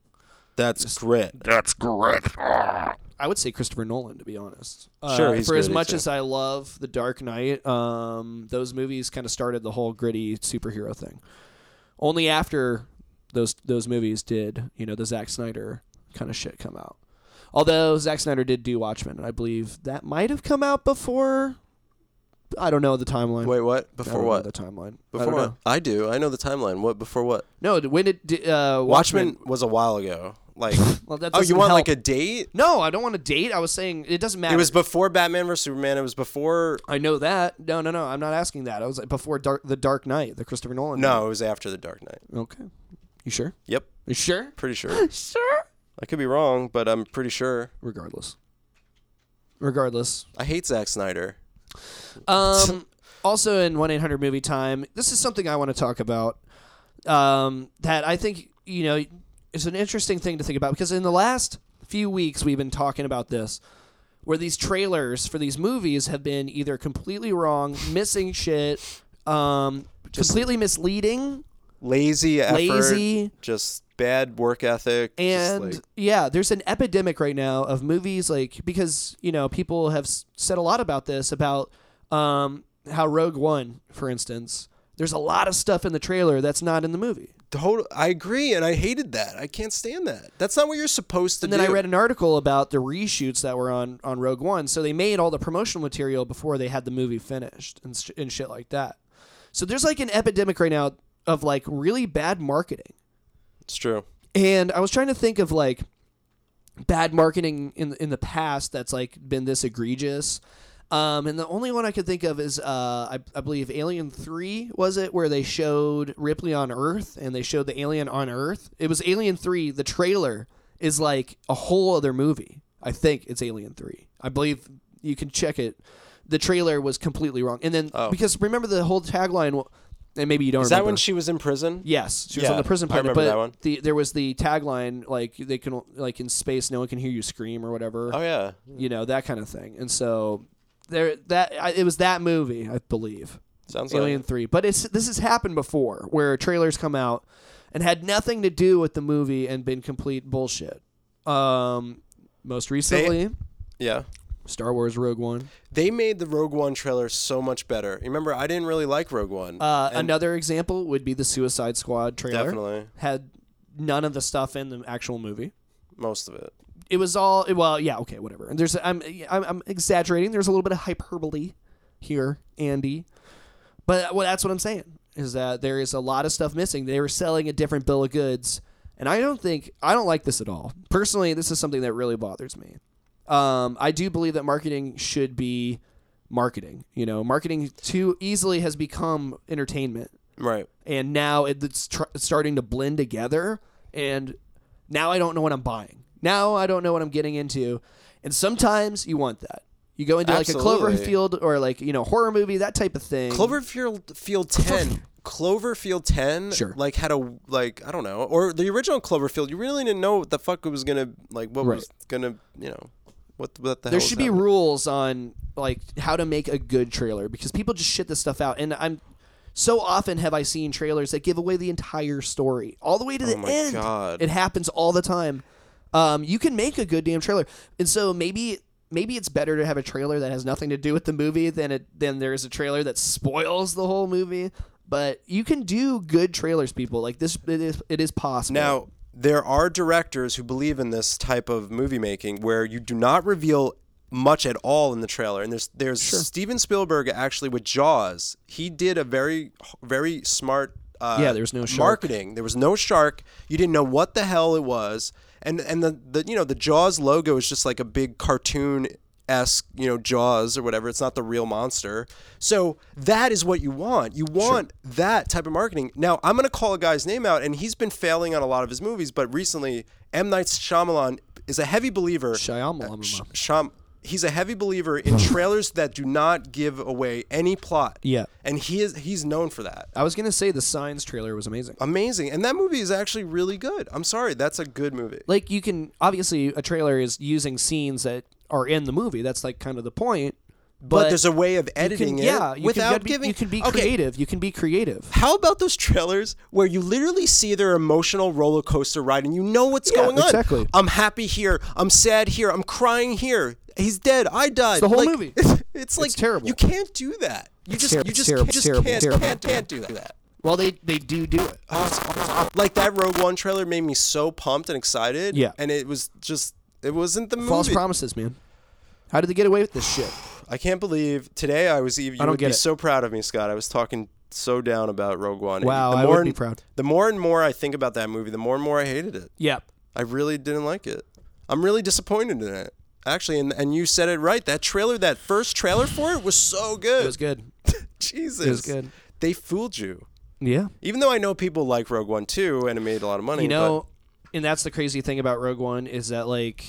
That's grit. That's grit. I would say Christopher Nolan, to be honest. Uh, Sure, he's for as gritty, much too. as I love The Dark Knight, um, those movies kind of started the whole gritty superhero thing. Only after those those movies did, you know, the Zack Snyder kind of shit come out. Although Zack Snyder did do Watchmen, and I believe that might have come out before. I don't know the timeline. Wait, what? I Before don't know what? the timeline. I Before don't what? know. I do. I know the timeline. What? Before what? No, when did uh, Watchmen, Watchmen? was a while ago. Like, Well, that oh, you doesn't want help. like a date? No, I don't want to date. I was saying it doesn't matter. It was before Batman versus Superman. It was before. I know that. No, no, no. I'm not asking that. I was like before Dark, the Dark Knight, the Christopher Nolan. No, it was after The Dark Knight. movie. Okay. You sure? Yep, You sure? pretty sure. Sure. I could be wrong, but I'm pretty sure. Regardless. Regardless. I hate Zack Snyder. Um. Also, in one eight hundred Movie Time, this is something I want to talk about. Um. That I think you know is an interesting thing to think about because in the last few weeks we've been talking about this, where these trailers for these movies have been either completely wrong, missing shit, um, Just- completely misleading. Lazy effort. Lazy. Just bad work ethic. And just like, yeah, there's an epidemic right now of movies like because you know people have s- said a lot about this about um, how Rogue One, for instance, there's a lot of stuff in the trailer that's not in the movie. total, I agree, and I hated that. I can't stand that. That's not what you're supposed to And do. then I read an article about the reshoots that were on on Rogue One, so they made all the promotional material before they had the movie finished and sh- and shit like that. So there's like an epidemic right now of like really bad marketing. It's true. And I was trying to think of like bad marketing in in the past that's like been this egregious. Um, and the only one I could think of is uh, I, I believe Alien three, was it, where they showed Ripley on Earth and they showed the alien on Earth. It was Alien three. The trailer is like a whole other movie. I think it's Alien three. I believe you can check it. The trailer was completely wrong. And then Oh. because remember the whole tagline, and maybe you don't Is remember. that when she was in prison? Yes, she was Yeah, on the prison I planet. remember But that one. The, there was the tagline like they can like in space, no one can hear you scream or whatever. Oh yeah. You know, that kind of thing. And so there, that I, it was that movie, I believe, Sounds Alien like three. But it's this has happened before, where trailers come out and had nothing to do with the movie and been complete bullshit. Um, most recently, yeah. Star Wars Rogue One. They made the Rogue One trailer so much better. Remember, I didn't really like Rogue One. Uh, and another example would be the Suicide Squad trailer. Definitely. Had none of the stuff in the actual movie. Most of it. It was all well, yeah, okay, whatever. And there's, I'm, I'm, I'm exaggerating. There's a little bit of hyperbole here, Andy, but well, that's what I'm saying is that there is a lot of stuff missing. They were selling a different bill of goods, and I don't think I don't like this at all. Personally, this is something that really bothers me. Um, I do believe that marketing should be marketing. You know, marketing too easily has become entertainment. Right. And now it's tr- starting to blend together. And now I don't know what I'm buying. Now I don't know what I'm getting into. And sometimes you want that. You go into Absolutely. like a Cloverfield or like, you know, horror movie, that type of thing. Cloverfield Field ten. Cloverfield ten, Sure. like had a like I don't know, or the original Cloverfield. You really didn't know what the fuck it was gonna like. What Right. was gonna you know what what the There hell should was be happening? rules on like how to make a good trailer because people just shit this stuff out. And I'm so often have I seen trailers that give away the entire story all the way to the Oh my end. God. It happens all the time. Um, you can make a good damn trailer, and so maybe maybe it's better to have a trailer that has nothing to do with the movie than it than there's a trailer that spoils the whole movie. But you can do good trailers, people. Like this, it is it is possible. Now, there are directors who believe in this type of movie making where you do not reveal much at all in the trailer. And there's there's Sure. Steven Spielberg actually with Jaws. He did a very very smart uh, Yeah, there was no shark. marketing. There was no shark. You didn't know what the hell it was. And and the, the you know the Jaws logo is just like a big cartoon esque, you know, Jaws or whatever. It's not the real monster. So that is what you want. You want sure. that type of marketing. Now, I'm going to call a guy's name out, and he's been failing on a lot of his movies, but recently, M. Night Shyamalan is a heavy believer. Shyamalan. Uh, Sh- Sham- he's a heavy believer in trailers that do not give away any plot. Yeah. And he is he's known for that. I was going to say the Signs trailer was amazing. Amazing. And that movie is actually really good. I'm sorry. That's a good movie. Like, you can, obviously, a trailer is using scenes that are in the movie. That's like kind of the point. But, But there's a way of editing can, it yeah, you without can be, giving. You can be Okay. creative. You can be creative. How about those trailers where you literally see their emotional roller coaster ride and you know what's Yeah, going on? exactly. I'm happy here. I'm sad here. I'm crying here. He's dead. I died. It's the whole Like, movie. It's like It's terrible. You can't do that. You It's just ter- you it's just, terrible, you just terrible, can't, terrible, can't, terrible. can't do that. Well, they, they do do it. Like that Rogue One trailer made me so pumped and excited. Yeah. And it was just it wasn't the movie. False promises, man. How did they get away with this shit? I can't believe today I was even. You I don't would get be it. so proud of me, Scott. I was talking so down about Rogue One. Wow, the I more would and, be proud. The more and more I think about that movie, the more and more I hated it. Yeah. I really didn't like it. I'm really disappointed in it, actually. And and you said it right. That trailer, that first trailer for it, was so good. It was good. Jesus, It was good. They fooled you. Yeah. Even though I know people like Rogue One too, and it made a lot of money. You know, and that's the crazy thing about Rogue One is that, like,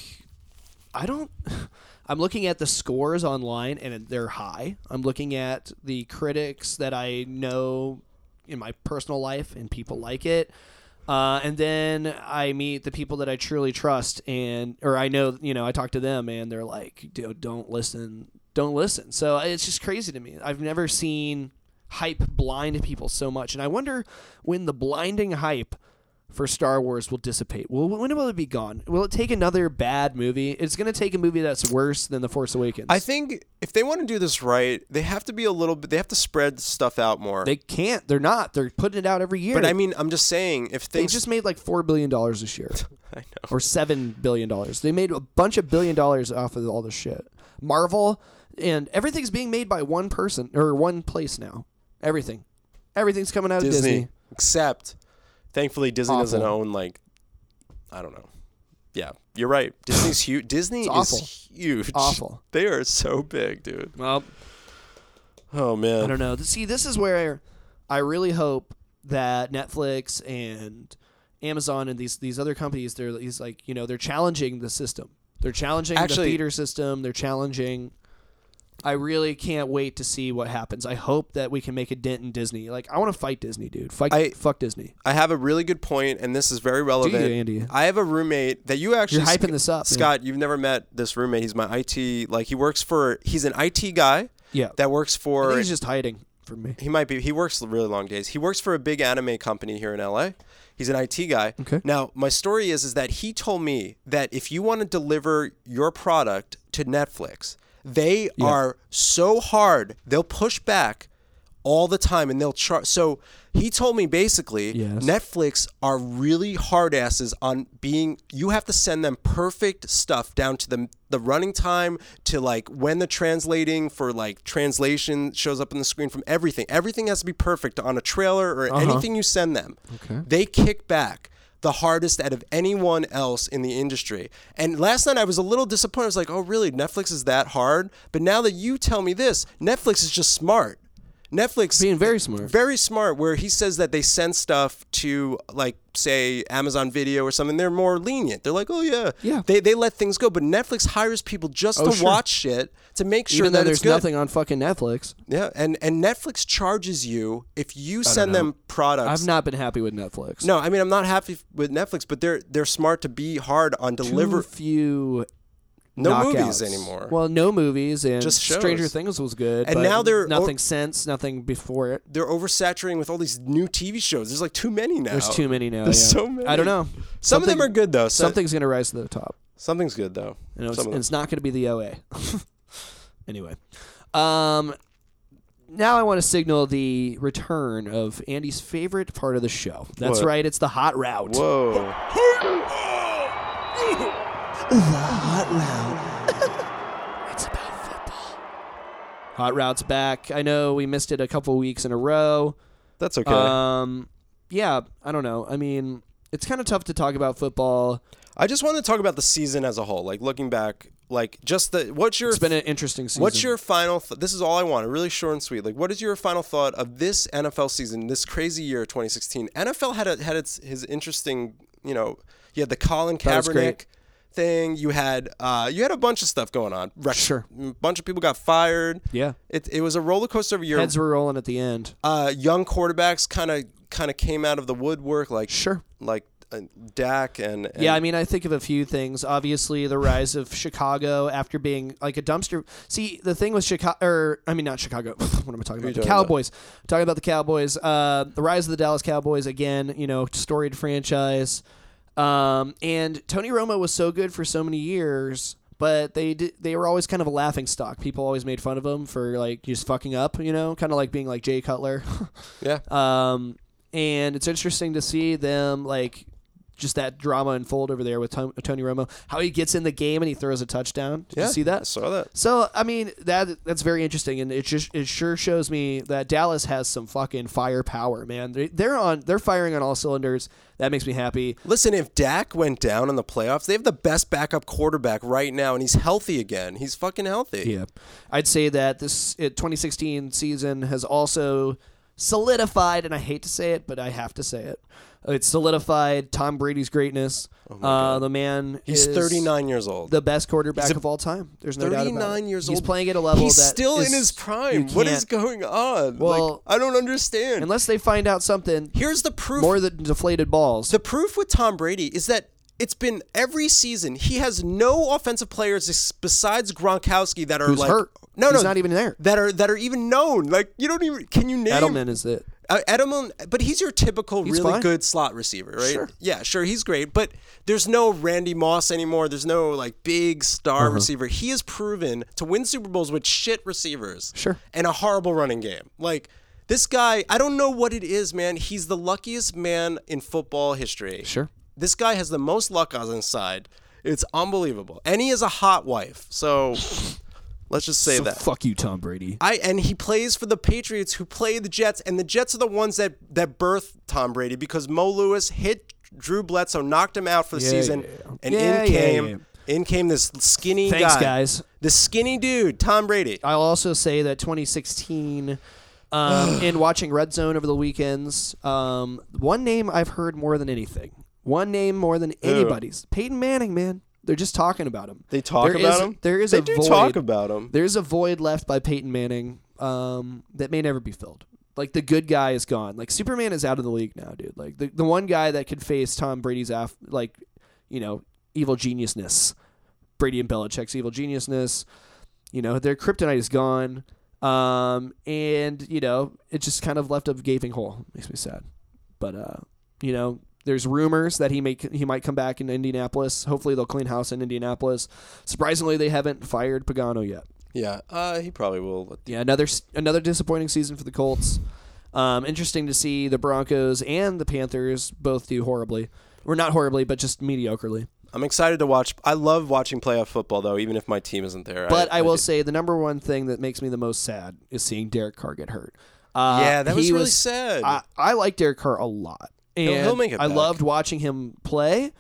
I don't... I'm looking at the scores online, and they're high. I'm looking at the critics that I know in my personal life, and people like it. Uh, and then I meet the people that I truly trust, and or I know, you know, I talk to them, and they're like, "Dude, don't listen, don't listen." So it's just crazy to me. I've never seen hype blind people so much, and I wonder when the blinding hype for Star Wars will dissipate. Well, when will it be gone? Will it take another bad movie? It's going to take a movie that's worse than The Force Awakens. I think if they want to do this right, they have to be a little bit. They have to spread stuff out more. They can't. They're not. They're putting it out every year. but I mean, I'm just saying, if they things just made like four billion dollars this year. I know. Or seven billion dollars. They made a bunch of billion dollars off of all this shit. Marvel, and everything's being made by one person or one place now. Everything. Everything's coming out Disney, of Disney. except thankfully Disney Awful. doesn't own like I don't know. Yeah, you're right. Disney's huge. Disney It's awful. is huge. Awful. They are so big, dude. Well, Oh man. I don't know. See, this is where I really hope that Netflix and Amazon and these these other companies, they're these like, you know, they're challenging the system. They're challenging Actually- the theater system. They're challenging. I really can't wait to see what happens. I hope that we can make a dent in Disney. Like, I want to fight Disney, dude. Fight, I- fuck Disney. I have a really good point, and this is very relevant. Andy? I have a roommate that you actually You're hyping this up, man. Scott, you've never met this roommate. He's my I T. Like he works for. He's an I T guy Yeah. that works I for. think he's just hiding from me. He might be. He works really long days. He works for a big anime company here in L A. He's an I T guy. Okay. Now, my story is is that he told me that if you want to deliver your product to Netflix, they Yeah. are so hard. They'll push back all the time, and they'll charge. So he told me basically, Yes. Netflix are really hard asses on being. You have to send them perfect stuff down to the the running time to like when the translating for like translation shows up on the screen from everything. Everything has to be perfect on a trailer or Uh-huh. anything you send them. Okay. They kick back. the hardest out of anyone else in the industry. And last night I was a little disappointed. I was like, oh, really? Netflix is that hard? But now that you tell me this, Netflix is just smart. Netflix being very smart. Very smart, where he says that they send stuff to, like, say, Amazon Video or something. They're more lenient. They're like, oh, yeah. Yeah. They they let things go. But Netflix hires people just Oh, to sure. watch shit to make sure Even that though it's there's good. nothing on fucking Netflix. Yeah, and, and Netflix charges you if you send know. them products. I've not been happy with Netflix. No, I mean, I'm not happy with Netflix, but they're they're smart to be hard on deliver. Too few No knockouts. movies anymore. Well, no movies, and Just shows. Stranger Things was good. And but now they're- nothing since, nothing before it. They're oversaturating with all these new T V shows. There's like too many now. There's too many now. There's yeah. so many. I don't know. Some of them Something- are good though. So Something's gonna rise to the top. something's good though. And it's, Some of and them. it's not going to be the O A. Anyway. Um, now I want to signal the return of Andy's favorite part of the show. That's What? right. It's the hot route. Whoa. It's about football. Hot route's back. I know we missed it a couple weeks in a row. That's okay. Um, yeah, I don't know. I mean, it's kind of tough to talk about football. I just want to talk about the season as a whole. Like looking back, like just the what's your It's been an interesting season. What's your final? Th- this is all I want. Really short and sweet. Like, what is your final thought of this N F L season? This crazy year, twenty sixteen. N F L had a, had its his interesting. You know, you had the Colin That was Kaepernick great. thing. You had uh, you had a bunch of stuff going on. Rec- Sure. A bunch of people got fired. Yeah. It it was a roller coaster of a year. Heads were rolling at the end. Uh, young quarterbacks kind of kind of came out of the woodwork. Like Sure. like uh, Dak and, and Yeah, I mean, I think of a few things. Obviously, the rise of Chicago after being like a dumpster. See, the thing with Chicago, or I mean, not Chicago. What am I talking Who about? you The talking about? Cowboys. Talking about the Cowboys. Uh, the rise of the Dallas Cowboys again. You know, storied franchise. Um, and Tony Romo was so good for so many years, but they did, they were always kind of a laughing stock. People always made fun of him for like just fucking up. You know, kind of like being like Jay Cutler. yeah. Um, and it's interesting to see them like just that drama unfold over there with Tom, Tony Romo. How he gets in the game and he throws a touchdown. Did yeah. you see I that? saw that. So I mean that that's very interesting, and it just it sure shows me that Dallas has some fucking firepower, man. They, they're on they're firing on all cylinders. That makes me happy. Listen, if Dak went down in the playoffs, they have the best backup quarterback right now, and he's healthy again. He's fucking healthy. Yeah, I'd say that this uh, twenty sixteen season has also solidified, and I hate to say it, but I have to say it. It's solidified Tom Brady's greatness. uh, the man He's is thirty-nine years old. the best quarterback He's a- of all time. There's no doubt about it. thirty-nine years He's old. playing at a level He's that still is- in his prime. you What can't- is going on? Well, like, I don't understand. Unless they find out something Here's the proof. more than deflated balls. The proof with Tom Brady is that it's been every season. He has no offensive players ex- besides Gronkowski that are Who's like hurt. no, He's no, not even there. That are that are even known. Like you don't even can you name Edelman is it. Uh, Edelman, but he's your typical He's really fine. good slot receiver, right? Sure. Yeah, sure, he's great, but there's no Randy Moss anymore. There's no like big star Uh-huh. receiver. He has proven to win Super Bowls with shit receivers. Sure. And a horrible running game. Like this guy, I don't know what it is, man. He's the luckiest man in football history. Sure. This guy has the most luck on his side. It's unbelievable. And he has a hot wife. So let's just say So that. fuck you, Tom Brady. I and he plays for the Patriots, who play the Jets, and the Jets are the ones that that birthed Tom Brady because Mo Lewis hit Drew Bledsoe, knocked him out for the Yeah, season, yeah, yeah. and Yeah, in yeah, came yeah. in came this skinny Thanks, guy, guys. the skinny dude, Tom Brady. I'll also say that twenty sixteen, um, in watching Red Zone over the weekends, um, one name I've heard more than anything. One name more than anybody's. Peyton Manning, man. They're just talking about him. They talk There about is- him. There is they a do void. talk about him. There's a void left by Peyton Manning um, that may never be filled. Like the good guy is gone. Like Superman is out of the league now, dude. Like the the one guy that could face Tom Brady's af- like, you know, evil geniusness, Brady and Belichick's evil geniusness. You know, their kryptonite is gone, um, and you know it just kind of left a gaping hole. Makes me sad, but uh, you know. There's rumors that he may he might come back in Indianapolis. Hopefully they'll clean house in Indianapolis. Surprisingly, they haven't fired Pagano yet. Yeah, uh, he probably will. Yeah, another another disappointing season for the Colts. Um, interesting to see the Broncos and the Panthers both do horribly. Or not horribly, but just mediocrely. I'm excited to watch. I love watching playoff football, though, even if my team isn't there. But I, I will do. say the number one thing that makes me the most sad is seeing Derek Carr get hurt. Uh, Yeah, that was he really sad. I, I like Derek Carr a lot. and He'll, he'll make it I back. loved watching him play.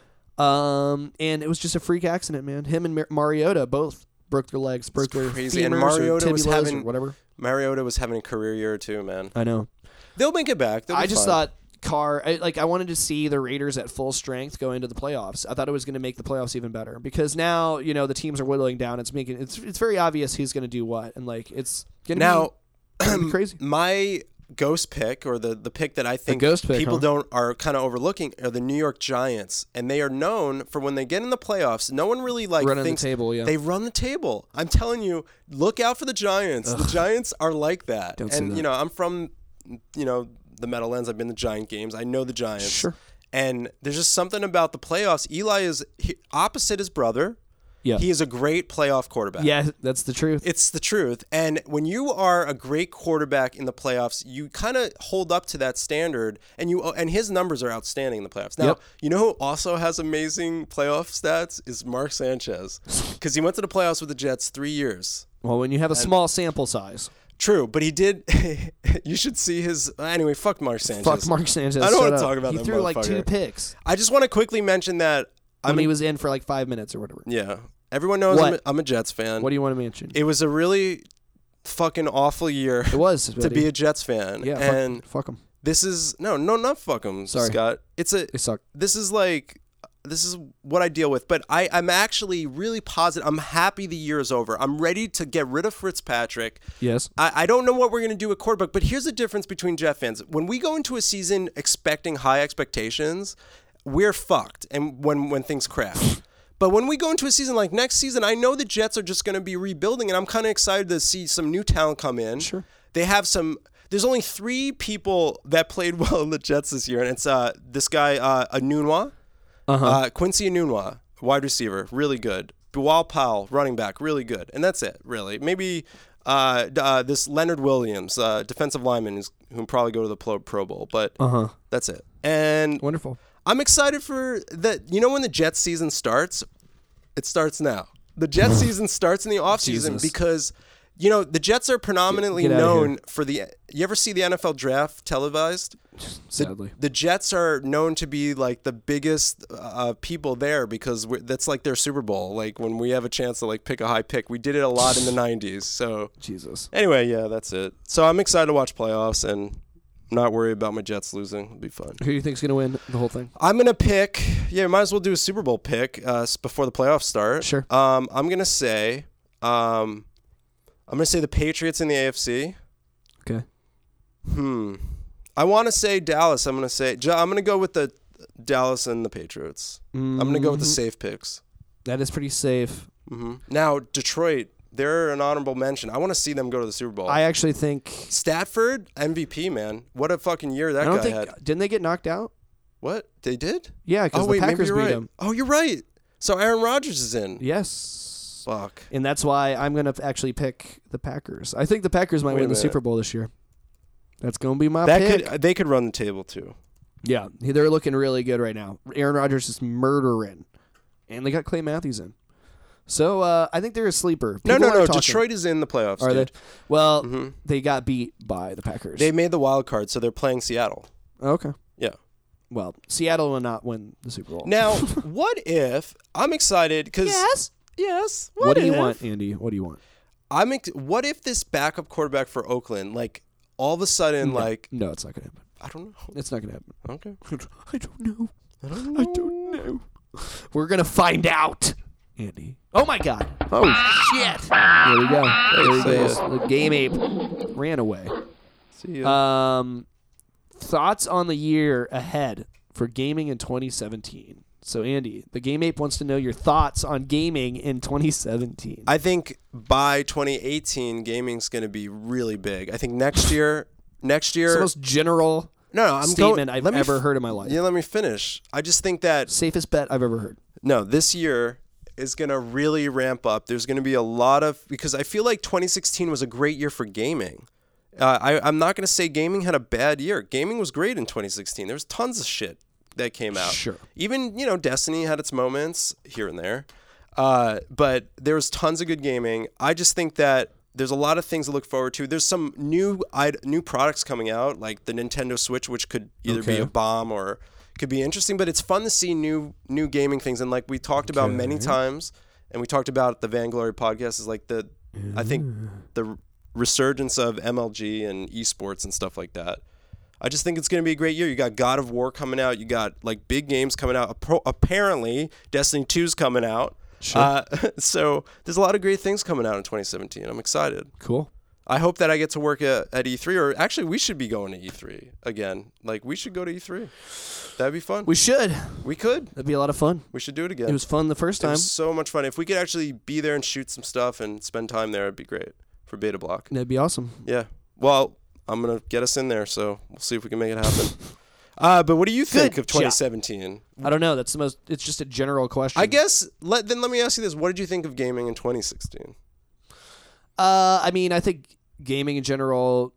Um, and it was just a freak accident, man. Him and Mar- Mariota both broke their legs, broke their crazy. And femurs Mariota or was tibulas having or whatever. Mariota was having a career year too, man. I know. They'll make it back. They'll be I just fine. thought Carr, I, like I wanted to see the Raiders at full strength go into the playoffs. I thought it was going to make the playoffs even better because now you know the teams are whittling down. It's making it's it's very obvious who's going to do what, and like it's going to now be, gonna be crazy. My ghost pick, or the, the pick that I think ghost pick, people huh? don't are kind of overlooking, are the New York Giants, and they are known for when they get in the playoffs. No one really like Running the thinks table, yeah. they run the table. I'm telling you, look out for the Giants. The Giants are like that, Don't say and that. you know I'm from you know the Meadowlands. I've been to Giant games. I know the Giants. Sure. And there's just something about the playoffs. Eli is he, opposite his brother. Yeah, He is a great playoff quarterback. yeah, that's the truth. It's the truth. And when you are a great quarterback in the playoffs, you kind of hold up to that standard, and you and his numbers are outstanding in the playoffs. Now, Yep. you know who also has amazing playoff stats is Mark Sanchez, because he went to the playoffs with the Jets three years. Well, when you have a small sample size, True, but he did. You should see his. Anyway, fuck Mark Sanchez. fuck Mark Sanchez. I don't shut wanna up. talk about He that threw like two motherfucker. picks I just want to quickly mention that. I when mean, he was in for like five minutes or whatever. yeah, everyone knows What? I'm a, I'm a Jets fan. What do you want to mention? It was a really fucking awful year It was to buddy. be a Jets fan. yeah, and fuck, fuck them. this is no, no, not fuck 'em, Sorry. Scott. It's a. They suck. This is like. This is what I deal with, but I, I'm actually really positive. I'm happy the year is over. I'm ready to get rid of Fitzpatrick. Yes. I, I don't know what we're going to do at quarterback, but here's the difference between Jet fans. When we go into a season expecting high expectations, we're fucked, and when, when things crash. But when we go into a season like next season, I know the Jets are just going to be rebuilding, and I'm kind of excited to see some new talent come in. Sure. They have some. There's only three people that played well in the Jets this year, and it's uh, this guy, uh, Anunwa. Uh-huh. Uh, Quincy Anunwa, wide receiver, really good. Bilal Powell, running back, really good. And that's it, really. Maybe uh, d- uh, this Leonard Williams, uh, defensive lineman, who's, who'll probably go to the Pro, Pro Bowl. But Uh-huh. that's it. And Wonderful. I'm excited for that. You know when the Jets season starts? It starts now. The Jets season starts in the offseason Jesus. because, you know, the Jets are predominantly Get- get outta known here. for the. You ever see the N F L draft televised? Sadly. The Jets are known to be like the biggest uh, people there because we're, that's like their Super Bowl. Like when we have a chance to like pick a high pick, we did it a lot in the nineties. So Jesus. anyway, yeah, that's it. So I'm excited to watch playoffs and not worry about my Jets losing. It'll be fun. Who do you think's going to win the whole thing? I'm gonna pick. Yeah, might as well do a Super Bowl pick uh, s- before the playoffs start. Sure. Um, I'm gonna say. Um, I'm gonna say the Patriots in the A F C. Okay. Hmm. I want to say Dallas. I'm gonna say. I'm gonna go with the Dallas and the Patriots. I'm gonna go with the Mhm. safe picks. That is pretty safe. hmm Now Detroit, they're an honorable mention. I want to see them go to the Super Bowl. I actually think. Stafford, M V P, man. What a fucking year that I don't guy think. had. Didn't they get knocked out? What they did? Yeah, because Oh the wait, maybe Packers you're beat right. them. Oh, you're right. So Aaron Rodgers is in. Yes. Fuck. And that's why I'm going to actually pick the Packers. I think the Packers might Wait a win the minute. Super Bowl this year. That's going to be my That pick. could they could run the table too. Yeah, they're looking really good right now. Aaron Rodgers is murdering. And they got Clay Matthews in. So uh, I think they're a sleeper. No, People no, no. aren't talking. Detroit is in the playoffs. Are they? dude. Well, Mhm. they got beat by the Packers. They made the wild card, so they're playing Seattle. okay. Yeah. Well, Seattle will not win the Super Bowl. Now, what if I'm excited because yes. yes. What, do you if? want, Andy? What do you want? I'm. Ex- what if this backup quarterback for Oakland, like, all of a sudden, no, like, no, it's not going to happen. I don't know. It's not going to happen. Okay. I don't know. I don't know. I don't know. We're going to find out, Andy. Oh, my God. Oh, shit. There we go. There he see goes. ya. The game ape ran away. See ya. Um, thoughts on the year ahead for gaming in twenty seventeen. So, Andy, the Game Ape wants to know your thoughts on gaming in twenty seventeen. I think by twenty eighteen, gaming's going to be really big. I think next year, next year. It's the most general no, no, I'm statement going, I've let me ever f- heard in my life. Yeah, let me finish. I just think that Safest bet I've ever heard. no, this year is going to really ramp up. There's going to be a lot of because I feel like twenty sixteen was a great year for gaming. Uh, I, I'm not going to say gaming had a bad year. Gaming was great in twenty sixteen. There was tons of shit that came out. Sure. Even, you know, Destiny had its moments here and there. Uh, but there was tons of good gaming. I just think that there's a lot of things to look forward to. There's some new new products coming out, like the Nintendo Switch, which could either Okay. be a bomb or could be interesting. But it's fun to see new new gaming things. And like we talked about many Okay. times, and we talked about the Vainglory podcast, is like the I think the resurgence of M L G and esports and stuff like that. I just think it's going to be a great year. You got God of War coming out. You got like big games coming out. Appro- apparently, Destiny two's coming out. Sure. Uh, so there's a lot of great things coming out in twenty seventeen. I'm excited. Cool. I hope that I get to work at, at E three, or actually we should be going to E three again. Like we should go to E three. That'd be fun. We should. We could. That'd be a lot of fun. We should do it again. It was fun the first It time. was so much fun. If we could actually be there and shoot some stuff and spend time there, it'd be great for Beta Block. That'd be awesome. Yeah. Well, I'm gonna get us in there, so we'll see if we can make it happen. uh, but what do you think Good of twenty seventeen? I don't know. That's the most. It's just a general question. I guess. Let then let me ask you this: what did you think of gaming in twenty sixteen? Uh, I mean, I think gaming in general,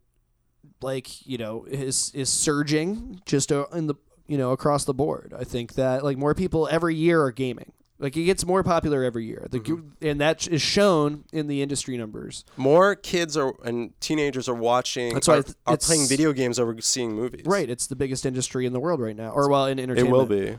like you know, is is surging just uh, in the you know across the board. I think that like more people every year are gaming. Like it gets more popular every year, the, Mm-hmm. and that is shown in the industry numbers. More kids are and teenagers are watching. That's why are, it's- are it's- playing video games over seeing movies. Right, it's the biggest industry in the world right now, or well, in It entertainment. will be.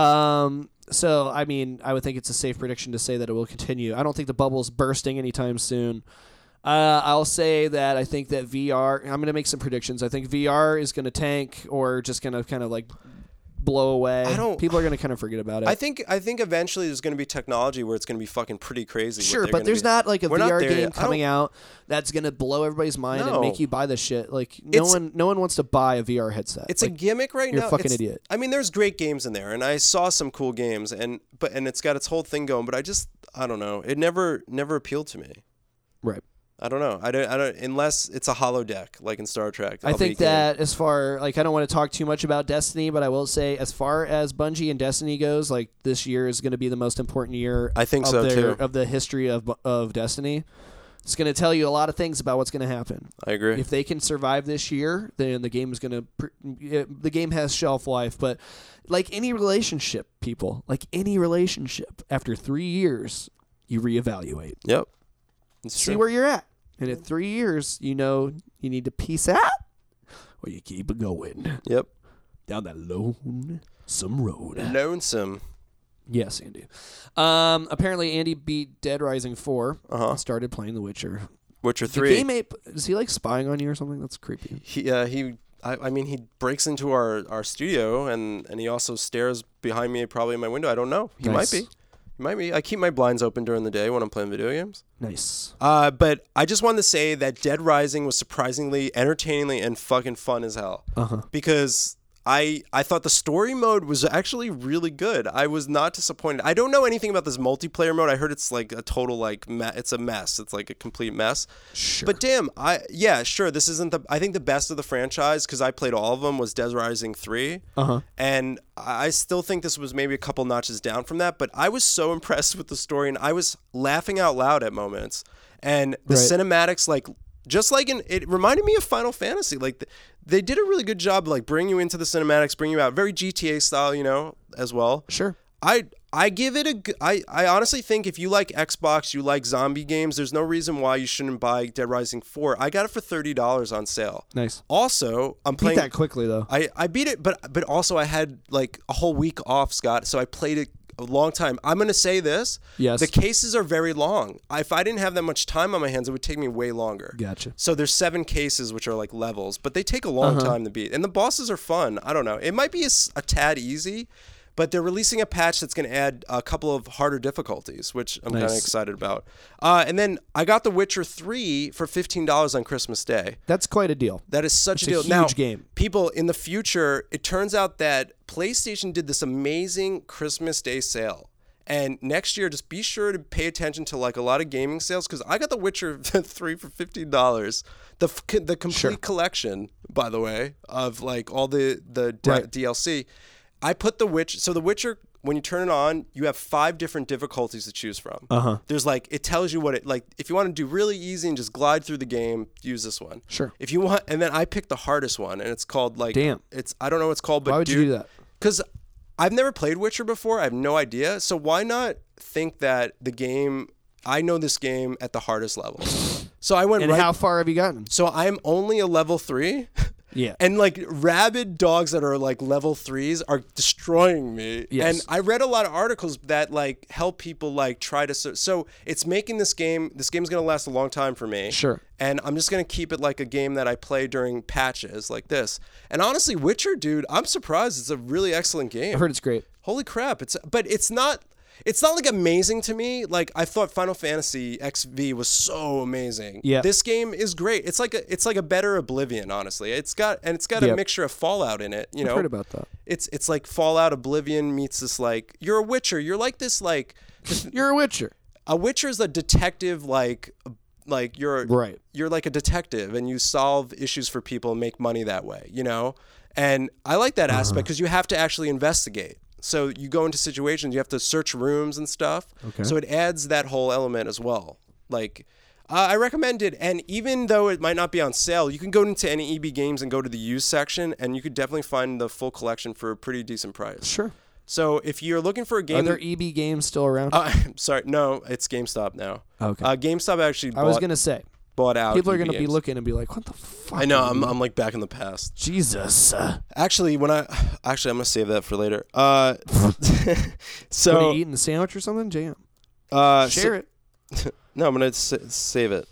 Um, so I mean, I would think it's a safe prediction to say that it will continue. I don't think the bubble's bursting anytime soon. Uh, I'll say that I think that V R. I'm going to make some predictions. I think V R is going to tank, or just going to kind of like blow away. I don't- People are going to kind of forget about it. I think I think eventually there's going to be technology where it's going to be fucking pretty crazy. what Sure, they're but gonna there's be. not like a We're not V R there game yet. I coming don't- out that's gonna blow everybody's mind and No. make you buy this shit. Like no It's- one, no one wants to buy a V R headset. It's like, a gimmick right you're now. a fucking It's- idiot. I mean, there's great games in there, and I saw some cool games, and but and it's got its whole thing going. But I just, I don't know. It never, never appealed to me. right. I don't know. I don't. I don't. Unless it's a holodeck, like in Star Trek. I I'll think be game. that as far like I don't want to talk too much about Destiny, but I will say as far as Bungie and Destiny goes, like this year is going to be the most important year. I think of so, their, too. Of the history of of Destiny, it's going to tell you a lot of things about what's going to happen. I agree. If they can survive this year, then the game is going to. Pr- the game has shelf life, but like any relationship, people, like any relationship, after three years, you reevaluate, Yep. It's see true. where you're at, and in three years, you know you need to peace out, or you keep it going Yep. down that lonesome road. Lonesome. Yes, Andy. Um, apparently, Andy beat Dead Rising four Uh-huh. and started playing The Witcher. Witcher The three. game ape, is he like spying on you or something? That's creepy. He. Uh, he. I, I mean, he breaks into our, our studio, and, and he also stares behind me, probably in my window. I don't know. He Nice. might be. He might be. I keep my blinds open during the day when I'm playing video games. Nice. Uh, but I just wanted to say that Dead Rising was surprisingly, entertainingly, and fucking fun as hell. Uh huh. Because I I thought the story mode was actually really good. I was not disappointed. I don't know anything about this multiplayer mode. I heard it's like a total like me- it's a mess. It's like a complete mess. Sure. But damn, I yeah, sure. This isn't the. I think the best of the franchise because I played all of them was Dead Rising three. Uh huh. And I still think this was maybe a couple notches down from that, but I was so impressed with the story and I was laughing out loud at moments. And the Right. cinematics, like, just like in, it reminded me of Final Fantasy. Like, th- they did a really good job, like, bring you into the cinematics, bring you out. Very G T A style, you know, as well. Sure. I I give it a. g- I, I honestly think if you like Xbox, you like zombie games, there's no reason why you shouldn't buy Dead Rising four. I got it for thirty dollars on sale. Nice. Also, I'm Beat playing. that quickly though. I, I beat it, but but also I had like a whole week off, Scott. So I played it a long time. I'm gonna say this. Yes. The cases are very long. If I didn't have that much time on my hands, it would take me way longer. Gotcha. So there's seven cases, which are like levels, but they take a long Uh-huh. time to beat. And the bosses are fun. I don't know. It might be a, s- a tad easy, but they're releasing a patch that's going to add a couple of harder difficulties, which I'm kind of Nice. excited about. Uh, and then I got The Witcher three for fifteen dollars on Christmas Day. That's quite a deal. That is such It's a deal. a huge now, game. people in the future, it turns out that PlayStation did this amazing Christmas Day sale. And next year, just be sure to pay attention to like a lot of gaming sales because I got The Witcher three for fifteen dollars. The f- the complete Sure. collection, by the way, of like all the the d- Right. D L C. I put The Witcher. So The Witcher, when you turn it on, you have five different difficulties to choose from. Uh huh. There's like it tells you what it like. If you want to do really easy and just glide through the game, use this one. Sure. If you want, and then I picked the hardest one, and it's called like Damn. It's I don't know what it's called, but Why would dude, you do that? Because I've never played Witcher before. I have no idea. So why not think that the game? I know this game at the hardest level. So I went And right. how far have you gotten? so I'm only a level three. Yeah. And like rabid dogs that are like level threes are destroying me. Yes. And I read a lot of articles that like help people like try to. So, so it's making this game. This game's gonna last a long time for me. Sure. And I'm just gonna keep it like a game that I play during patches like this. And honestly, Witcher, dude, I'm surprised. It's a really excellent game. I've heard it's great. Holy crap! It's but it's not. It's not like amazing to me. Like I thought Final Fantasy X V was so amazing. Yeah. This game is great. It's like a it's like a better Oblivion, honestly. It's got and it's got Yep. a mixture of Fallout in it, you I've know. heard about that. It's it's like Fallout Oblivion meets this like you're a Witcher. You're like this like this, You're a Witcher. a Witcher is a detective like like you're Right. you're like a detective and you solve issues for people and make money that way, you know? And I like that aspect because you have to actually investigate. So you go into situations, you have to search rooms and stuff. Okay. So it adds that whole element as well. Like, uh, I recommend it. And even though it might not be on sale, you can go into any E B Games and go to the used section, and you could definitely find the full collection for a pretty decent price. Sure. So if you're looking for a game, Are there E B games still around? uh, sorry, no, it's GameStop now. Okay. Uh, GameStop actually bought, I was gonna say bought out. people are E B gonna be Games. looking and be like, "What the fuck?" I know. are I'm, you- I'm like back in the past. Jesus. Uh, Actually, when I actually I'm gonna save that for later. Uh, so what are you eating a sandwich or something? Jam. uh, Share so- it. No, I'm gonna sa- save it.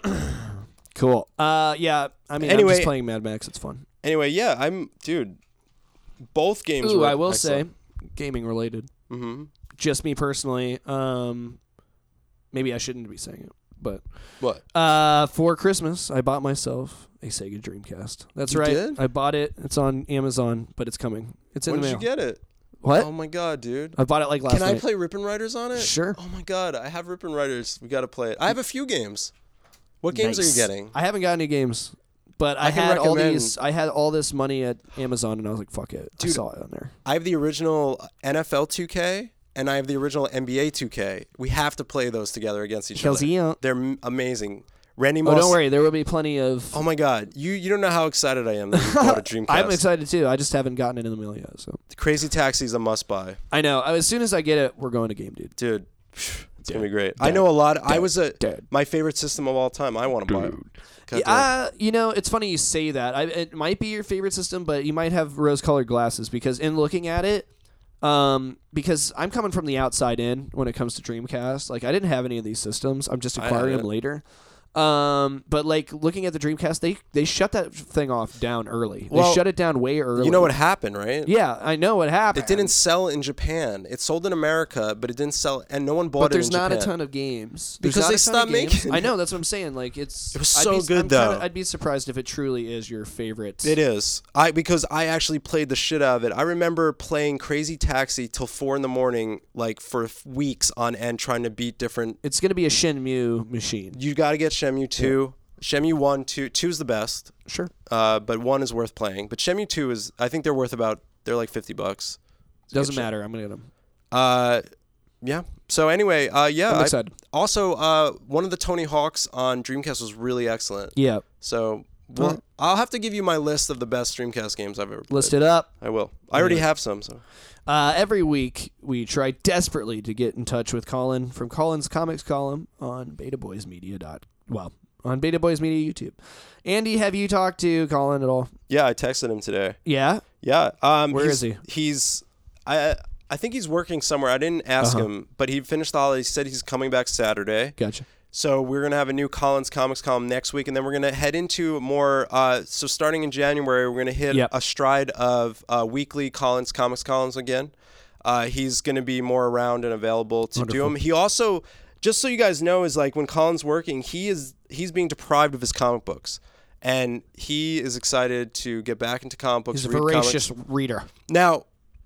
Cool. Uh, yeah. I mean, I'm Anyway- just playing Mad Max. It's fun. Anyway, yeah, I'm dude. Both games. Ooh, were I will excellent. say, gaming related. Mm-hmm. Just me personally. Um, maybe I shouldn't be saying it, but What? uh, for Christmas, I bought myself a Sega Dreamcast. That's You right. did? I bought it. It's on Amazon, but it's coming. It's in When the did mail. you get it? What? Oh my god, dude. I bought it like last Can I night. play Rip and Riders on it? Sure. Oh my god, I have Rip and Riders. We got to play it. I have a few games. What games Nice. are you getting? I haven't got any games, but I, I can had all recommend- these. I had all this money at Amazon, and I was like, "Fuck it!" I Dude, saw it on there. I have the original N F L two K and I have the original N B A two K. We have to play those together against each Hells other. yeah. They're m- amazing. Randy Oh, Moss. don't worry. There will be plenty of. Oh my god, you you don't know how excited I am that you bought a Dreamcast. I'm excited too. I just haven't gotten it in the mail yet. So Crazy Taxi is a must buy, I know. As soon as I get it, we're going to game, dude. dude. It's gonna be great. Dead. I know a lot. I Dead. was a Dead. my favorite system of all time. I want to buy it. God Yeah, damn. uh, you know, it's funny you say that. I, it might be your favorite system, but you might have rose-colored glasses because in looking at it, um, because I'm coming from the outside in when it comes to Dreamcast. Like I didn't have any of these systems. I'm just I acquiring had them it. later. Um, but like looking at the Dreamcast, they they shut that thing off down early. They Well, shut it down way early. You know what happened, right? Yeah, I know what happened. It didn't sell in Japan. It sold in America, but it didn't sell, and no one bought But it there's in not Japan. a ton of games There's Because not they a ton stopped of games. making I it. know that's what I'm saying. Like it's It was I'd so be, good, I'm kinda- though. I'd be surprised if it truly is your favorite. It is. I because I actually played the shit out of it. I remember playing Crazy Taxi till four in the morning, like for f- weeks on end, trying to beat different. It's gonna be a Shenmue machine. You got to get Shenmue two, Shenmue one, two. Two's the best, Sure. uh, but one is worth playing. But Shenmue two is, I think they're worth about, they're like fifty bucks. Doesn't good shit. matter. I'm gonna get them. Uh, yeah. So anyway, uh, yeah. I'm I- excited. also, uh, one of the Tony Hawks on Dreamcast was really excellent. Yeah. So. Well, Alright. I'll have to give you my list of the best Dreamcast games I've ever played. List it up. I will. I already Yeah. have some. So. Uh, every week, we try desperately to get in touch with Colin from Colin's Comics column on Beta Boys Media. Dot, well, on Beta Boys Media YouTube. Andy, have you talked to Colin at all? Yeah, I texted him today. Yeah. Yeah. Um, Where he's, is he? He's, I, I think he's working somewhere. I didn't ask Uh-huh. him, but he finished the holiday. He said he's coming back Saturday. Gotcha. So we're gonna have a new Colin's Comics column next week, and then we're gonna head into more. Uh, so starting in January, we're gonna hit Yep. a stride of uh, weekly Colin's Comics columns again. Uh, he's gonna be more around and available to do Wonderful. them. He also, just so you guys know, is like when Colin's working, he is he's being deprived of his comic books. And he is excited to get back into comic books. He's a read comics. voracious reader. Now,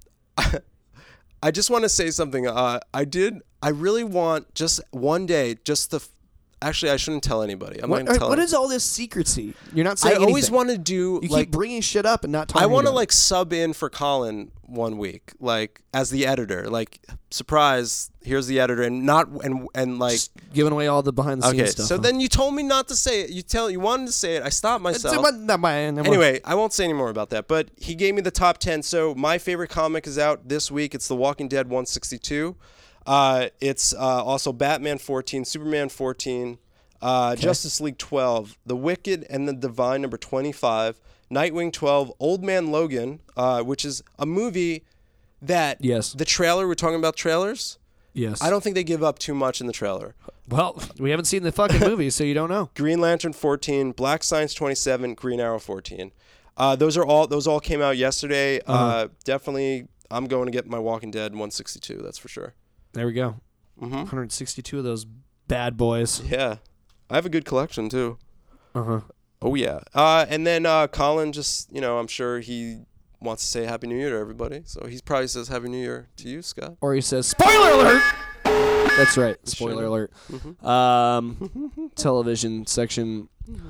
I just want to say something. Uh, I did. I really want just one day, just the. f- Actually, I shouldn't tell anybody. I'm What, not going to tell. what any- is all this secrecy? You're not I saying always anything. want to do You like. keep bringing shit up and not talking I want to about it. like sub in for Colin one week, like as the editor. Like, surprise! Here's the editor, and not and and like. Just giving away all the behind the scenes Okay, stuff. so huh? then you told me not to say it. You tell you wanted to say it. I stopped myself. Anyway, Anyway, I won't say any more about that, but he gave me the top ten. So my favorite comic is out this week. It's The Walking Dead one sixty-two. Uh, it's uh, also Batman fourteen, Superman fourteen, Uh, Justice League twelve, The Wicked and the Divine number twenty-five, Nightwing twelve, Old Man Logan, uh, which is a movie that Yes. the trailer, we're talking about trailers. Yes. I don't think they give up too much in the trailer. Well, we haven't seen the fucking movie, so you don't know. Green Lantern fourteen, Black Science twenty-seven, Green Arrow fourteen. Uh, those are all those all came out yesterday. Uh-huh. Uh, definitely, I'm going to get my Walking Dead one sixty-two. That's for sure. There we go. Mm-hmm. one hundred sixty-two of those bad boys. Yeah, I have a good collection too. Uh huh. Oh yeah. Uh, and then uh, Colin, just you know, I'm sure he wants to say Happy New Year to everybody. So he probably says Happy New Year to you, Scott. Or he says, spoiler alert! That's right. Spoiler Sure. alert. Mm-hmm. Um, television section.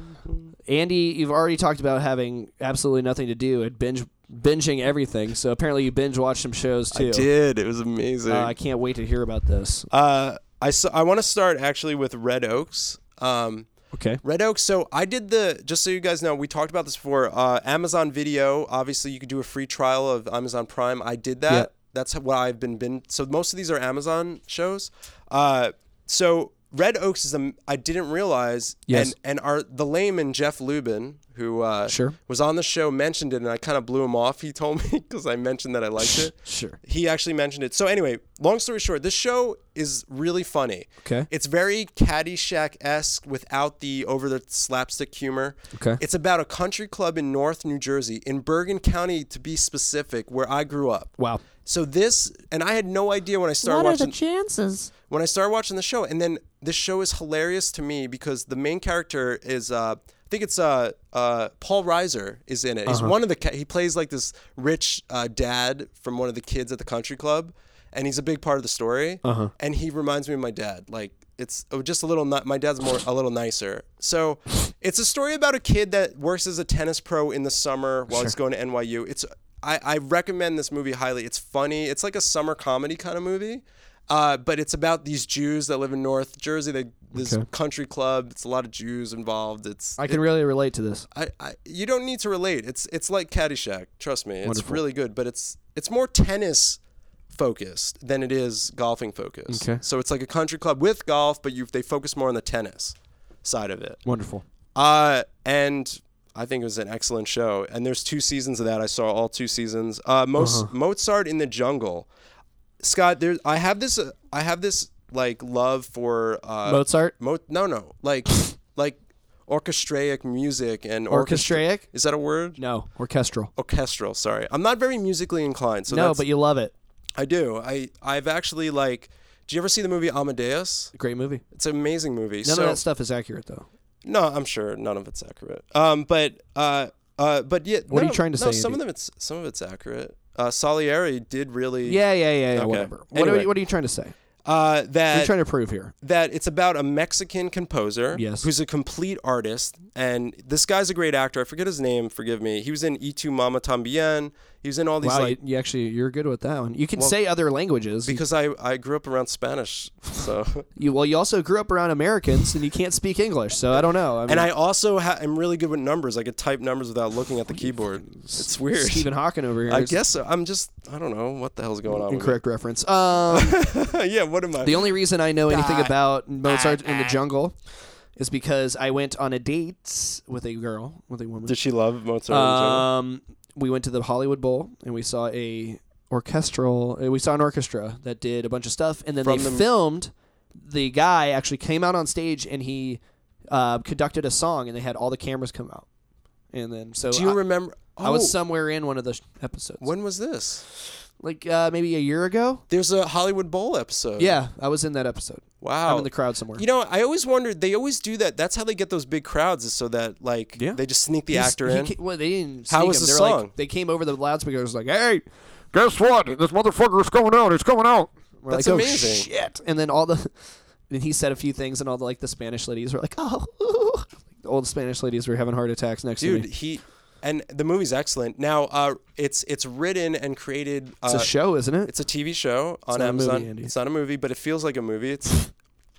Andy, you've already talked about having absolutely nothing to do and binge binging everything. So apparently you binge watched some shows too. I did. It was amazing. Uh, I can't wait to hear about this. Uh, I saw, I want to start actually with Red Oaks. Um, Okay. Red Oaks. So I did the, just so you guys know, we talked about this before. Uh, Amazon Video. Obviously, you could do a free trial of Amazon Prime. I did that. Yeah. That's what I've been been. So most of these are Amazon shows. Uh, so Red Oaks is a. I didn't realize. Yes. And and our the layman Jeff Lubin, who uh, Sure. was on the show, mentioned it, and I kind of blew him off. He told me because I mentioned that I liked it. Sure. He actually mentioned it. So anyway, long story short, this show is really funny. Okay. It's very Caddyshack-esque without the over-the slapstick humor. Okay. It's about a country club in North New Jersey, in Bergen County to be specific, where I grew up. Wow. So this, and I had no idea when I started What are watching. the chances? When I started watching the show, and then this show is hilarious to me because the main character is, uh, I think it's uh, uh, Paul Reiser is in it. He's Uh-huh. one of the, ca- he plays like this rich uh, dad from one of the kids at the country club, and he's a big part of the story. Uh-huh. And he reminds me of my dad. Like it's oh, just a little. Ni- my dad's more a little nicer. So it's a story about a kid that works as a tennis pro in the summer while he's going to N Y U. It's I, I recommend this movie highly. It's funny. It's like a summer comedy kind of movie. Uh, but it's about these Jews that live in North Jersey. They this Okay. country club. It's a lot of Jews involved. It's I can it- really relate to this. I, I you don't need to relate. It's it's like Caddyshack. Trust me. It's Wonderful. really good. But it's it's more tennis focused than it is golfing focused. Okay. So it's like a country club with golf, but you they focus more on the tennis side of it. Wonderful. Uh, and I think it was an excellent show. And there's two seasons of that. I saw all two seasons. Uh, most Uh-huh. Mozart in the Jungle. Scott, there. I have this. Uh, I have this like love for uh, Mozart? Mo- no, no, like like orchestraic music and orchestra- Orchestraic? Is that a word? No. Orchestral. Orchestral. Sorry, I'm not very musically inclined. So no, that's- but you love it. I do. I I've actually like. Did you ever see the movie Amadeus? Great movie. It's an amazing movie. None so, of that stuff is accurate, though. No, I'm sure none of it's accurate. Um, but uh, uh, but yeah. What are no, you trying to no, say, Some Andy? of them, it's some of it's accurate. Uh, Salieri did really. Yeah, yeah, yeah, yeah Okay. whatever. What, are Anyway. you, what are you trying to say? Uh, What are you that trying to prove here? that it's about a Mexican composer Yes. who's a complete artist, and this guy's a great actor. I forget his name. Forgive me. He was in Y Tu Mama Tambien. He was in all these Wow, like you, you actually, you're good with that one. You can Well, say other languages. because I I grew up around Spanish, so. you, well, you also grew up around Americans, and you can't speak English, so I don't know. I mean, And I also ha- am really good with numbers. I could type numbers without looking at the keyboard. It's weird. Stephen Hawking over here. I is guess so. I'm just, I don't know what the hell's going on. incorrect reference. Um, With it. Yeah, what am I? the only reason I know anything Ah. about Mozart in the Jungle is because I went on a date with a girl, with a woman. Did she love Mozart? Um, we went to the Hollywood Bowl and we saw a orchestral. uh, We saw an orchestra that did a bunch of stuff, and then From they the- filmed. The guy actually came out on stage and he uh, conducted a song, and they had all the cameras come out. And then so Do you I, remember? Oh, I was somewhere in one of the sh- episodes, when was this? like uh, maybe a year ago. There's a Hollywood Bowl episode. Yeah, I was in that episode. Wow. I'm in the crowd somewhere. You know, I always wondered. They always do that. That's how they get those big crowds, is so that like Yeah. they just sneak the He's- actor he in. ca- well, they didn't. How sneak was him. the They're song? Like, they came over the loudspeakers like, "Hey, Guess what? This motherfucker's coming out. It's coming out. we're That's like, oh, amazing. shit!" And then all the, and he said a few things, and all the like the Spanish ladies were like, "Oh," ooh." the old Spanish ladies were having heart attacks next Dude, to me. he and the movie's excellent. Now, uh, it's it's written and created. Uh, It's a show, isn't it? It's a T V show on not a movie, Amazon. Andy. It's not a movie, but it feels like a movie. It's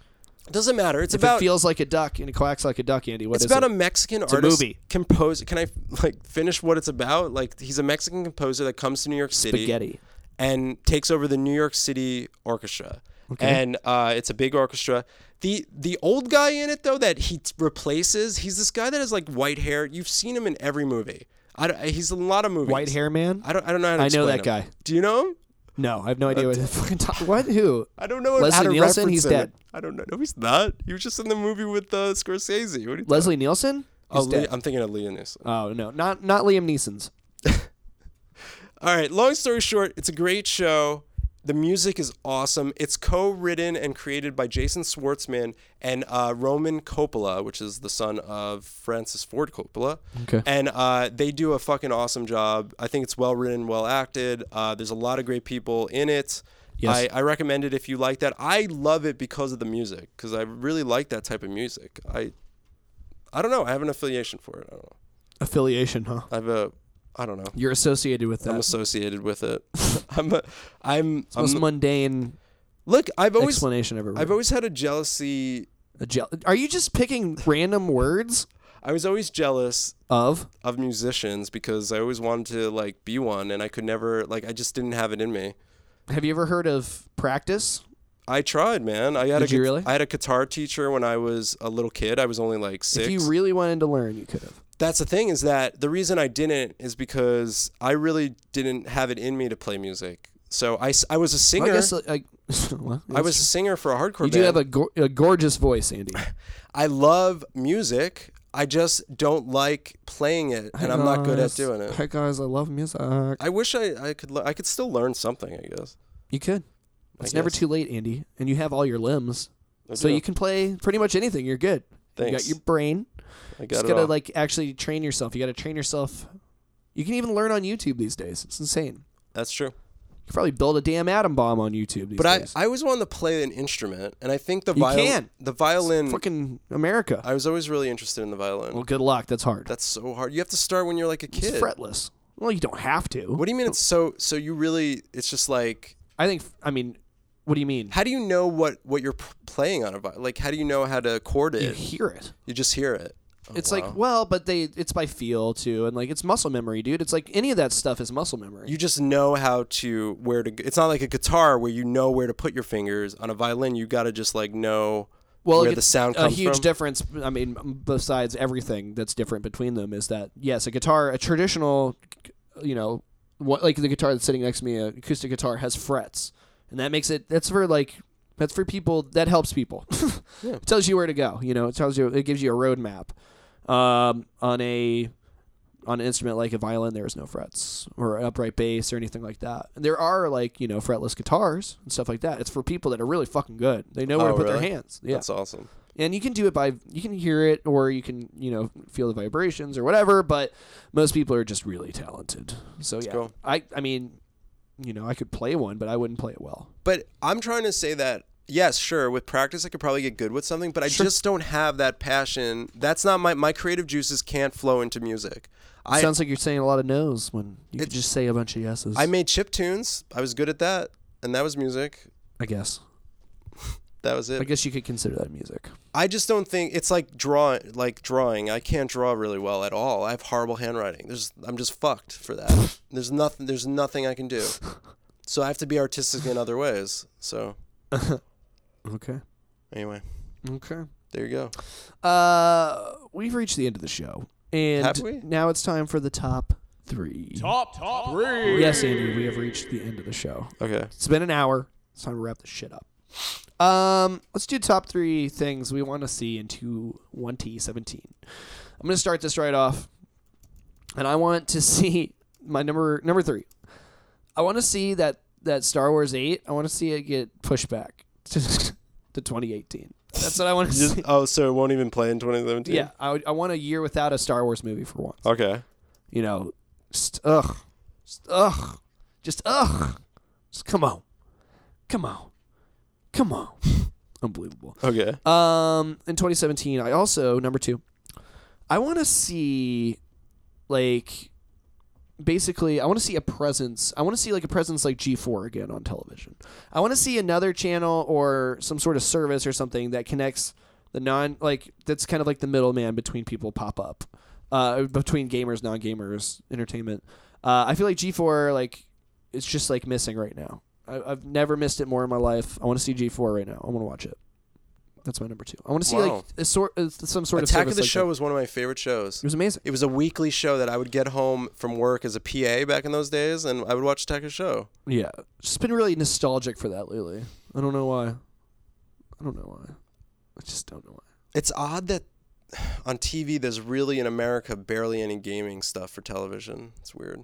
it doesn't matter. It's if about it feels like a duck and it quacks like a duck, Andy. What it's is about it? a Mexican a artist movie. composer. Can I like finish what it's about? Like he's a Mexican composer that comes to New York City Spaghetti. and takes over the New York City Orchestra. Okay. And uh, it's a big orchestra. The the old guy in it, though, that he t- replaces, he's this guy that has, like, white hair. You've seen him in every movie. I don't, he's in a lot of movies. White hair man? I don't I don't know how to I know explain that him. guy. Do you know him? No, I have no idea what fucking top. What? Who? I don't know how Leslie to Nielsen? reference He's him. dead. I don't know. No, he's not. He was just in the movie with uh, Scorsese. What are you Leslie Nielsen? Oh, He's Lee, dead. I'm thinking of Liam Neeson. Oh no, not not Liam Neeson's. All right, long story short, it's a great show. The music is awesome. It's co-written and created by Jason Schwartzman and uh, Roman Coppola, which is the son of Francis Ford Coppola. Okay. And uh, they do a fucking awesome job. I think it's well written, well acted. Uh, there's a lot of great people in it. Yes. I, I recommend it if you like that. I love it because of the music, because I really like that type of music. I I don't know. I have an affiliation for it. I don't know. Affiliation, huh? I have a I don't know. You're associated with that. I'm associated with it. I'm a, I'm It's the most I'm- mundane look. I've always explanation I've ever I've heard. always had a jealousy. A je- Are you just picking random words I was always jealous of? of musicians because I always wanted to like be one, and I could never like I just didn't have it in me. Have you ever heard of practice? I tried, man. I had Did a you gu- really? I had a guitar teacher when I was a little kid. I was only like six. If you really wanted to learn, you could have. That's the thing, is that the reason I didn't is because I really didn't have it in me to play music. So I, s- I was a singer. Well, I guess like, well, I was a singer for a hardcore You band. do have a, go- a gorgeous voice, Andy. I love music. I just don't like playing it, and I'm not good at doing it. Hey guys, I love music. I wish I, I could le- I could still learn something, I guess. You could. I It's never guess. too late, Andy, and you have all your limbs, I so do. you can play pretty much anything. You're good. You Thanks. got your brain. I got Just it gotta all. like actually train yourself. You gotta train yourself. You can even learn on YouTube these days. It's insane. That's true. You can probably build a damn atom bomb on YouTube these But I, days. I always wanted to play an instrument, and I think the You violin can. the violin Fucking America. I was always really interested in the violin. Well, good luck. That's hard. That's so hard. You have to start when you're like a It's kid. fretless. Well, you don't have to. What do you mean it's so so you really it's just like I think. I mean, what do you mean? how do you know what what you're p- playing on a violin? Like how do you know how to chord it? You hear it. You just hear it. Oh, It's wow. like, well, but they it's by feel too, and like it's muscle memory, dude. It's like any of that stuff is muscle memory. you just know how to where to. It's not like a guitar where you know where to put your fingers. On a violin, you got to just like know well, where it- the sound a comes huge from. difference. I mean, besides everything that's different between them is that yes, a guitar, a traditional, you know, what like the guitar that's sitting next to me, an acoustic guitar has frets, and that makes it. That's for like. That's for people. That helps people. Yeah. It tells you where to go. You know, it tells you. It gives you a roadmap. Um, on a on an instrument like a violin, there is no frets or upright bass or anything like that. And there are like you know fretless guitars and stuff like that. It's for people that are really fucking good. They know where Oh, to put really? their hands. Yeah, That's awesome. and you can do it by you can hear it or you can you know feel the vibrations or whatever. But most people are just really talented. So yeah, cool. I I mean, you know, I could play one, but I wouldn't play it well. But I'm trying to say that, yes, sure, with practice I could probably get good with something, but I Sure. just don't have that passion. That's not my, my creative juices can't flow into music. I, Sounds like you're saying a lot of no's when you could It's- just say a bunch of yeses. I made chip tunes. I was good at that, and that was music. I guess. That was it. I guess you could consider that music. I just don't think it's like drawing. Like drawing, I can't draw really well at all. I have horrible handwriting. There's, I'm just fucked for that. There's nothing. There's nothing I can do. So I have to be artistic in other ways. So Okay. anyway, Okay. there you go. Uh, we've reached the end of the show, and Have we? now it's time for the top three. Top, top three. Yes, Andy, we have reached the end of the show. Okay. It's been an hour. It's time to wrap this shit up. Um, let's do top three things we want to see in twenty seventeen. I'm gonna start this right off, and I want to see my number number three. I want to see that that Star Wars eight. I want to see it get pushed back to, to twenty eighteen. That's what I want to Just, see. oh, so it won't even play in twenty seventeen? Yeah, I, would- I want a year without a Star Wars movie for once. Okay. You know, just, ugh, just, ugh, just ugh, just come on, come on, come on, unbelievable. Okay. Um, in twenty seventeen, I also number two, I want to see, like, basically, I want to see a presence. I want to see like a presence like G four again on television. I want to see another channel or some sort of service or something that connects the non like that's kind of like the middleman between people pop up, uh, between gamers, non gamers, entertainment. Uh, I feel like G four like it's just like missing right now. I, I've never missed it more in my life. I want to see G four right now. I want to watch it. That's my number two. I want to see Wow. like a sort, uh, some sort Attack of of the like Show that. was one of my favorite shows. It was amazing. It was a weekly show that I would get home from work as a P A back in those days, and I would watch Attack of the Show. Yeah, just been really nostalgic for that lately. I don't know why. I don't know why. I just don't know why. It's odd that on T V there's really in America barely any gaming stuff for television. It's weird.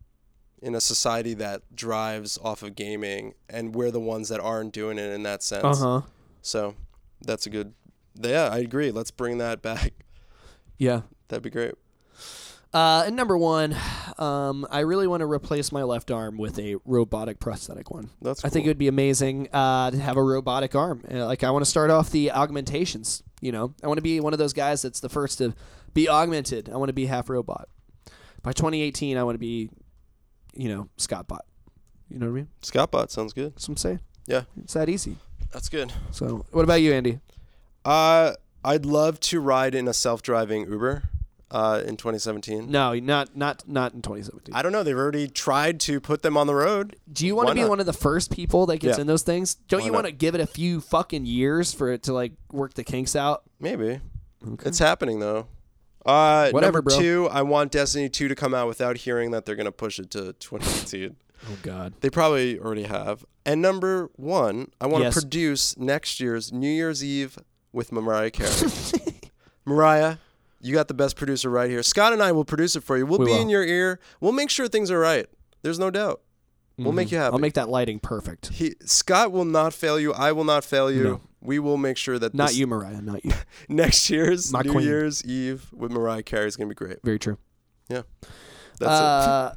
In a society that drives off of gaming, and we're the ones that aren't doing it in that sense. Uh huh. So that's a good. Yeah, I agree. Let's bring that back. Yeah. That'd be great. Uh, and number one, um, I really want to replace my left arm with a robotic prosthetic one. That's. I think it cool. would be amazing uh, to have a robotic arm. Uh, like I want to start off the augmentations. You know, I want to be one of those guys that's the first to be augmented. I want to be half robot. By twenty eighteen, I want to be, you know, Scott Bot. You know what I mean? Scottbot sounds good. That's what I'm saying. Yeah, It's that easy. that's good. So, what about you, Andy? Uh, I'd love to ride in a self-driving Uber uh, in twenty seventeen. No, not not not in twenty seventeen. I don't know. They've already tried to put them on the road. Do you want Why to be not? one of the first people that gets Yeah. in those things? Don't Why you not? want to give it a few fucking years for it to like work the kinks out? Maybe. Okay. It's happening, though. Uh, Whatever, number bro. two, I want Destiny two to come out without hearing that they're going to push it to twenty eighteen. Oh God. They probably already have. And number one, I want to Yes. produce next year's New Year's Eve with Mariah Carey. Mariah, you got the best producer right here. Scott and I will produce it for you. We'll We be will. in your ear. We'll make sure things are right. There's no doubt. We'll make you happy. I'll make that lighting perfect. He, Scott will not fail you. I will not fail you. No. We will make sure that Not this- you, Mariah. Not you. next year's My New queen. Year's Eve with Mariah Carey is going to be great. Very true. Yeah. That's uh,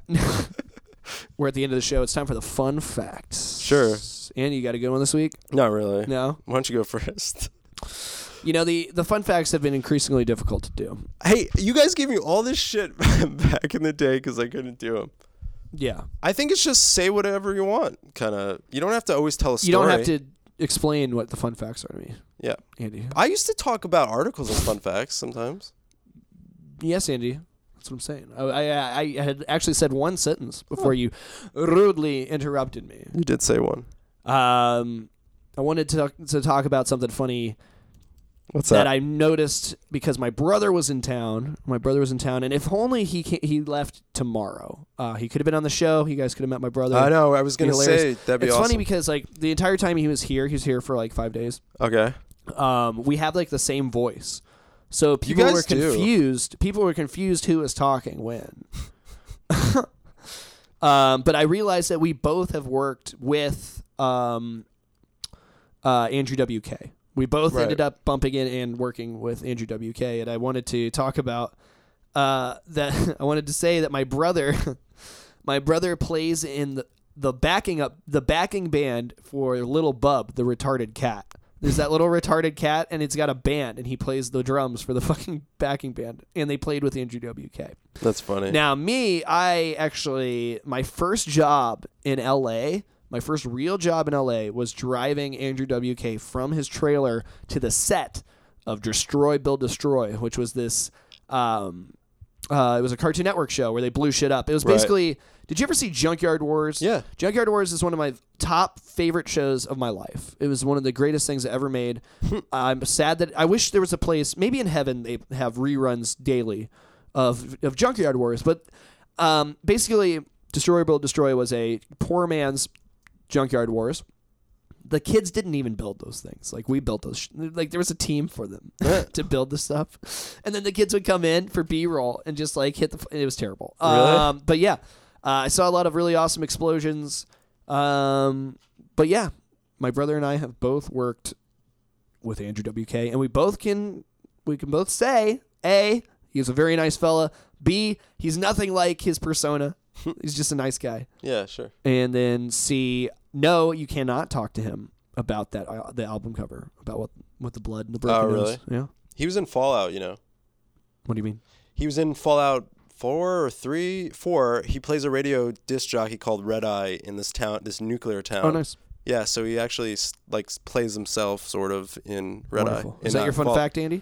We're at the end of the show. It's time for the fun facts. Sure. Andy, you got a good one this week? it. Not really. No. Why don't you go first? You know, the, the fun facts have been increasingly difficult to do. Hey, you guys gave me all this shit back in the day because I couldn't do them. Yeah. I think it's just say whatever you want. Kind of. You don't have to always tell a story. You don't have to explain what the fun facts are to me, Yeah. Andy. I used to talk about articles and fun facts sometimes. Yes, Andy. That's what I'm saying. I, I, I had actually said one sentence before you rudely interrupted me. You did say one. Um, I wanted to talk, to talk about something funny What's that that? I noticed because my brother was in town. My brother was in town, and if only he ca he left tomorrow. Uh, he could have been on the show. You guys could have met my brother. I know. I was Be going to say hilarious. that'd be It's awesome. funny because like the entire time he was here, he was here for like five days. Okay. Um, we have like the same voice, so people guys were do. confused. People were confused who was talking when. um, but I realized that we both have worked with um, uh, Andrew W K. We both Right. ended up bumping in and working with Andrew W K, and I wanted to talk about uh, that. I wanted to say that my brother, my brother plays in the, the backing up the backing band for Little Bub, the retarded cat. There's that little retarded cat, and it's got a band, and he plays the drums for the fucking backing band, and they played with Andrew W K. That's funny. Now, me, I actually, my first job in L A, my first real job in L A was driving Andrew W K from his trailer to the set of Destroy, Build, Destroy, which was this, um, uh, it was a Cartoon Network show where they blew shit up. It was Right. basically, did you ever see Junkyard Wars? Yeah. Junkyard Wars is one of my top favorite shows of my life. It was one of the greatest things ever made. I'm sad that, I wish there was a place, maybe in heaven they have reruns daily of, of Junkyard Wars, but um, basically Destroy, Build, Destroy was a poor man's Junkyard Wars. The kids didn't even build those things. Like we built those. Sh- like there was a team for them to build the stuff, and then the kids would come in for B-roll and just like hit the. F- it was terrible. Really? Um, but yeah, uh, I saw a lot of really awesome explosions. Um, but yeah, my brother and I have both worked with Andrew W K, and we both can we can both say A, he's a very nice fella. B, he's nothing like his persona. He's just a nice guy. Yeah, sure. And then C, no, you cannot talk to him about that uh, the album cover, about what what the blood and the broken Oh, nose. really? Yeah. He was in Fallout, you know. What do you mean? He was in Fallout four or three, four. He plays a radio disc jockey called Red Eye in this town, this nuclear town. Oh, nice. Yeah, so he actually s- like s- plays himself sort of in Red Wonderful. Eye. Is in, that uh, your fun Fall- fact, Andy?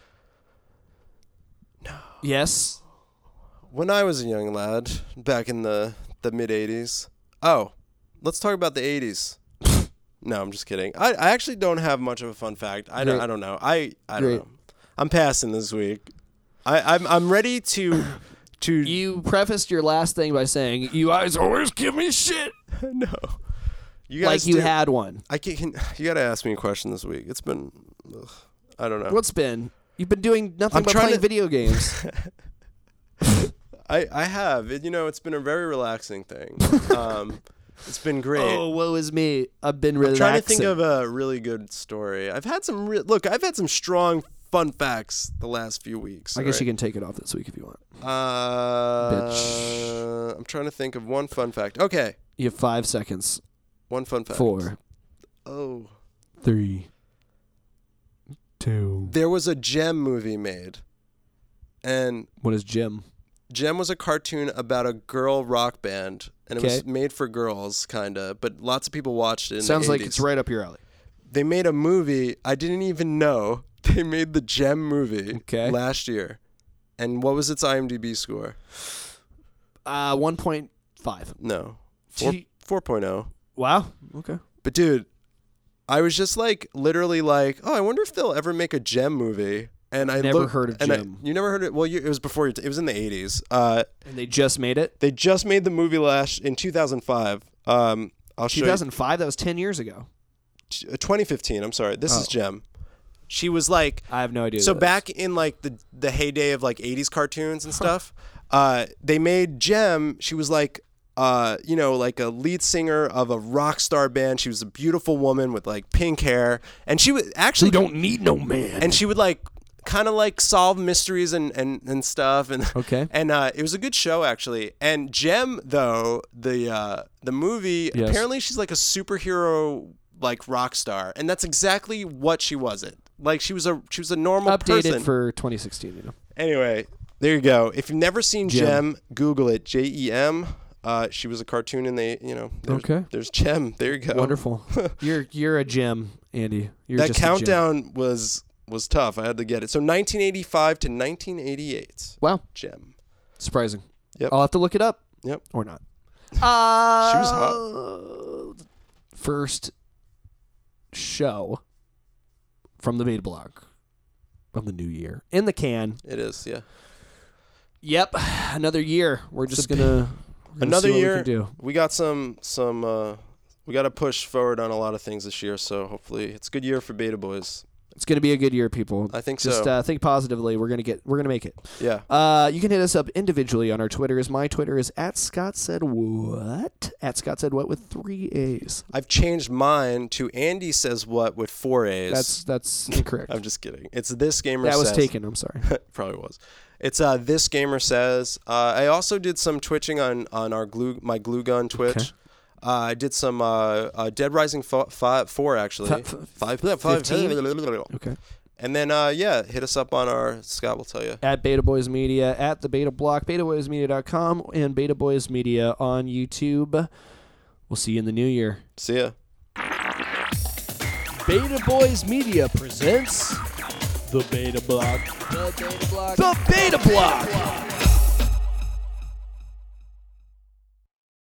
No. Yes. When I was a young lad, back in the, the mid eighties. Oh, let's talk about the eighties. No, I'm just kidding. I, I actually don't have much of a fun fact. I don't, I don't know. I, I don't Great. know. I'm passing this week. I, I'm I'm ready to to You prefaced your last thing by saying, you guys always give me shit. no. You guys Like you do. had one. I can you got to ask me a question this week. It's been ugh, I don't know. What's been? You've been doing nothing I'm but trying playing to- video games. I I have. It, you know, it's been a very relaxing thing. Um it's been great. Oh, woe is me. I've been relaxing. I'm trying to think of a really good story. I've had some re- look. I've had some strong fun facts the last few weeks. I guess right? you can take it off this week if you want. Uh, Bitch. I'm trying to think of one fun fact. Okay, You have five seconds. one fun fact. Four, Oh, three, two. there was a Gem movie made, and What is Jim? Gem was a cartoon about a girl rock band, and it Okay. was made for girls, kinda. But lots of people watched it. In Sounds the like eighties. it's right up your alley. They made a movie. I didn't even know they made the Gem movie Okay. last year. And what was its IMDb score? Uh, one point five. No, four Gee. four point oh. Wow. Okay. But dude, I was just like literally like, oh, I wonder if they'll ever make a Gem movie. And I Never looked- heard of and I- Gem. you never heard it? Well, you, it was before. Your t- it was in the eighties. Uh, And they just made it. they just made the movie last in two thousand five. Um, I'll show two thousand five. That was ten years ago. you. Uh, twenty fifteen. I'm sorry. This Oh. is Gem. She was like. I have no idea. So who that is. back in like the the heyday of like eighties cartoons and stuff, uh, they made Gem. She was like, uh, you know, like a lead singer of a rock star band. She was a beautiful woman with like pink hair, and she would actually We don't need no man. and she would like kind of like solve mysteries and, and, and stuff and Okay. and uh, it was a good show actually. And Gem though the uh, the movie Yes. apparently she's like a superhero like rock star, and that's exactly what she wasn't. Like she was a she was a normal Updated person. for twenty sixteen. You know. Anyway, there you go. If you've never seen Gem. Gem, Google it. J E M. Uh, she was a cartoon, and they, you know, there's, Okay. there's Gem. There you go. Wonderful. you're you're a gem, Andy. You're That just a gem. countdown was was tough. I had to get it. So nineteen eighty-five to nineteen eighty-eight. Wow. Gem. Surprising. Yep. I'll have to look it up. Yep. Or not. Uh, She was hot. First show from the Beta Block of the new year in the can. It is. Yeah. Yep, another year. We're just a gonna, we're gonna Another see what year. We, can do. We got some some. Uh, we got to push forward on a lot of things this year. So hopefully, it's a good year for Beta Boys. It's gonna be a good year, people. I think Just so. uh, think positively. We're gonna get. We're gonna make it. Yeah. Uh, you can hit us up individually on our Twitters. My Twitter is at Scott said what? At Scott said what with three A's. I've changed mine to Andy says what with four A's. That's that's incorrect. I'm just kidding. It's this gamer. that was says. taken. I'm sorry. Probably was. It's uh this gamer says. Uh, I also did some twitching on on our glue my glue gun Twitch. Okay. Uh, I did some uh, uh, Dead Rising fo- five, four actually. F- f- five, five, fifteen? Okay. And then uh, yeah, hit us up on our Scott will tell you. At Beta Boys Media, at the Beta Block, beta boys media dot com, and Beta Boys Media on YouTube. We'll see you in the new year. See ya. Beta Boys Media presents The Beta Block. the Beta Block. The Beta Block.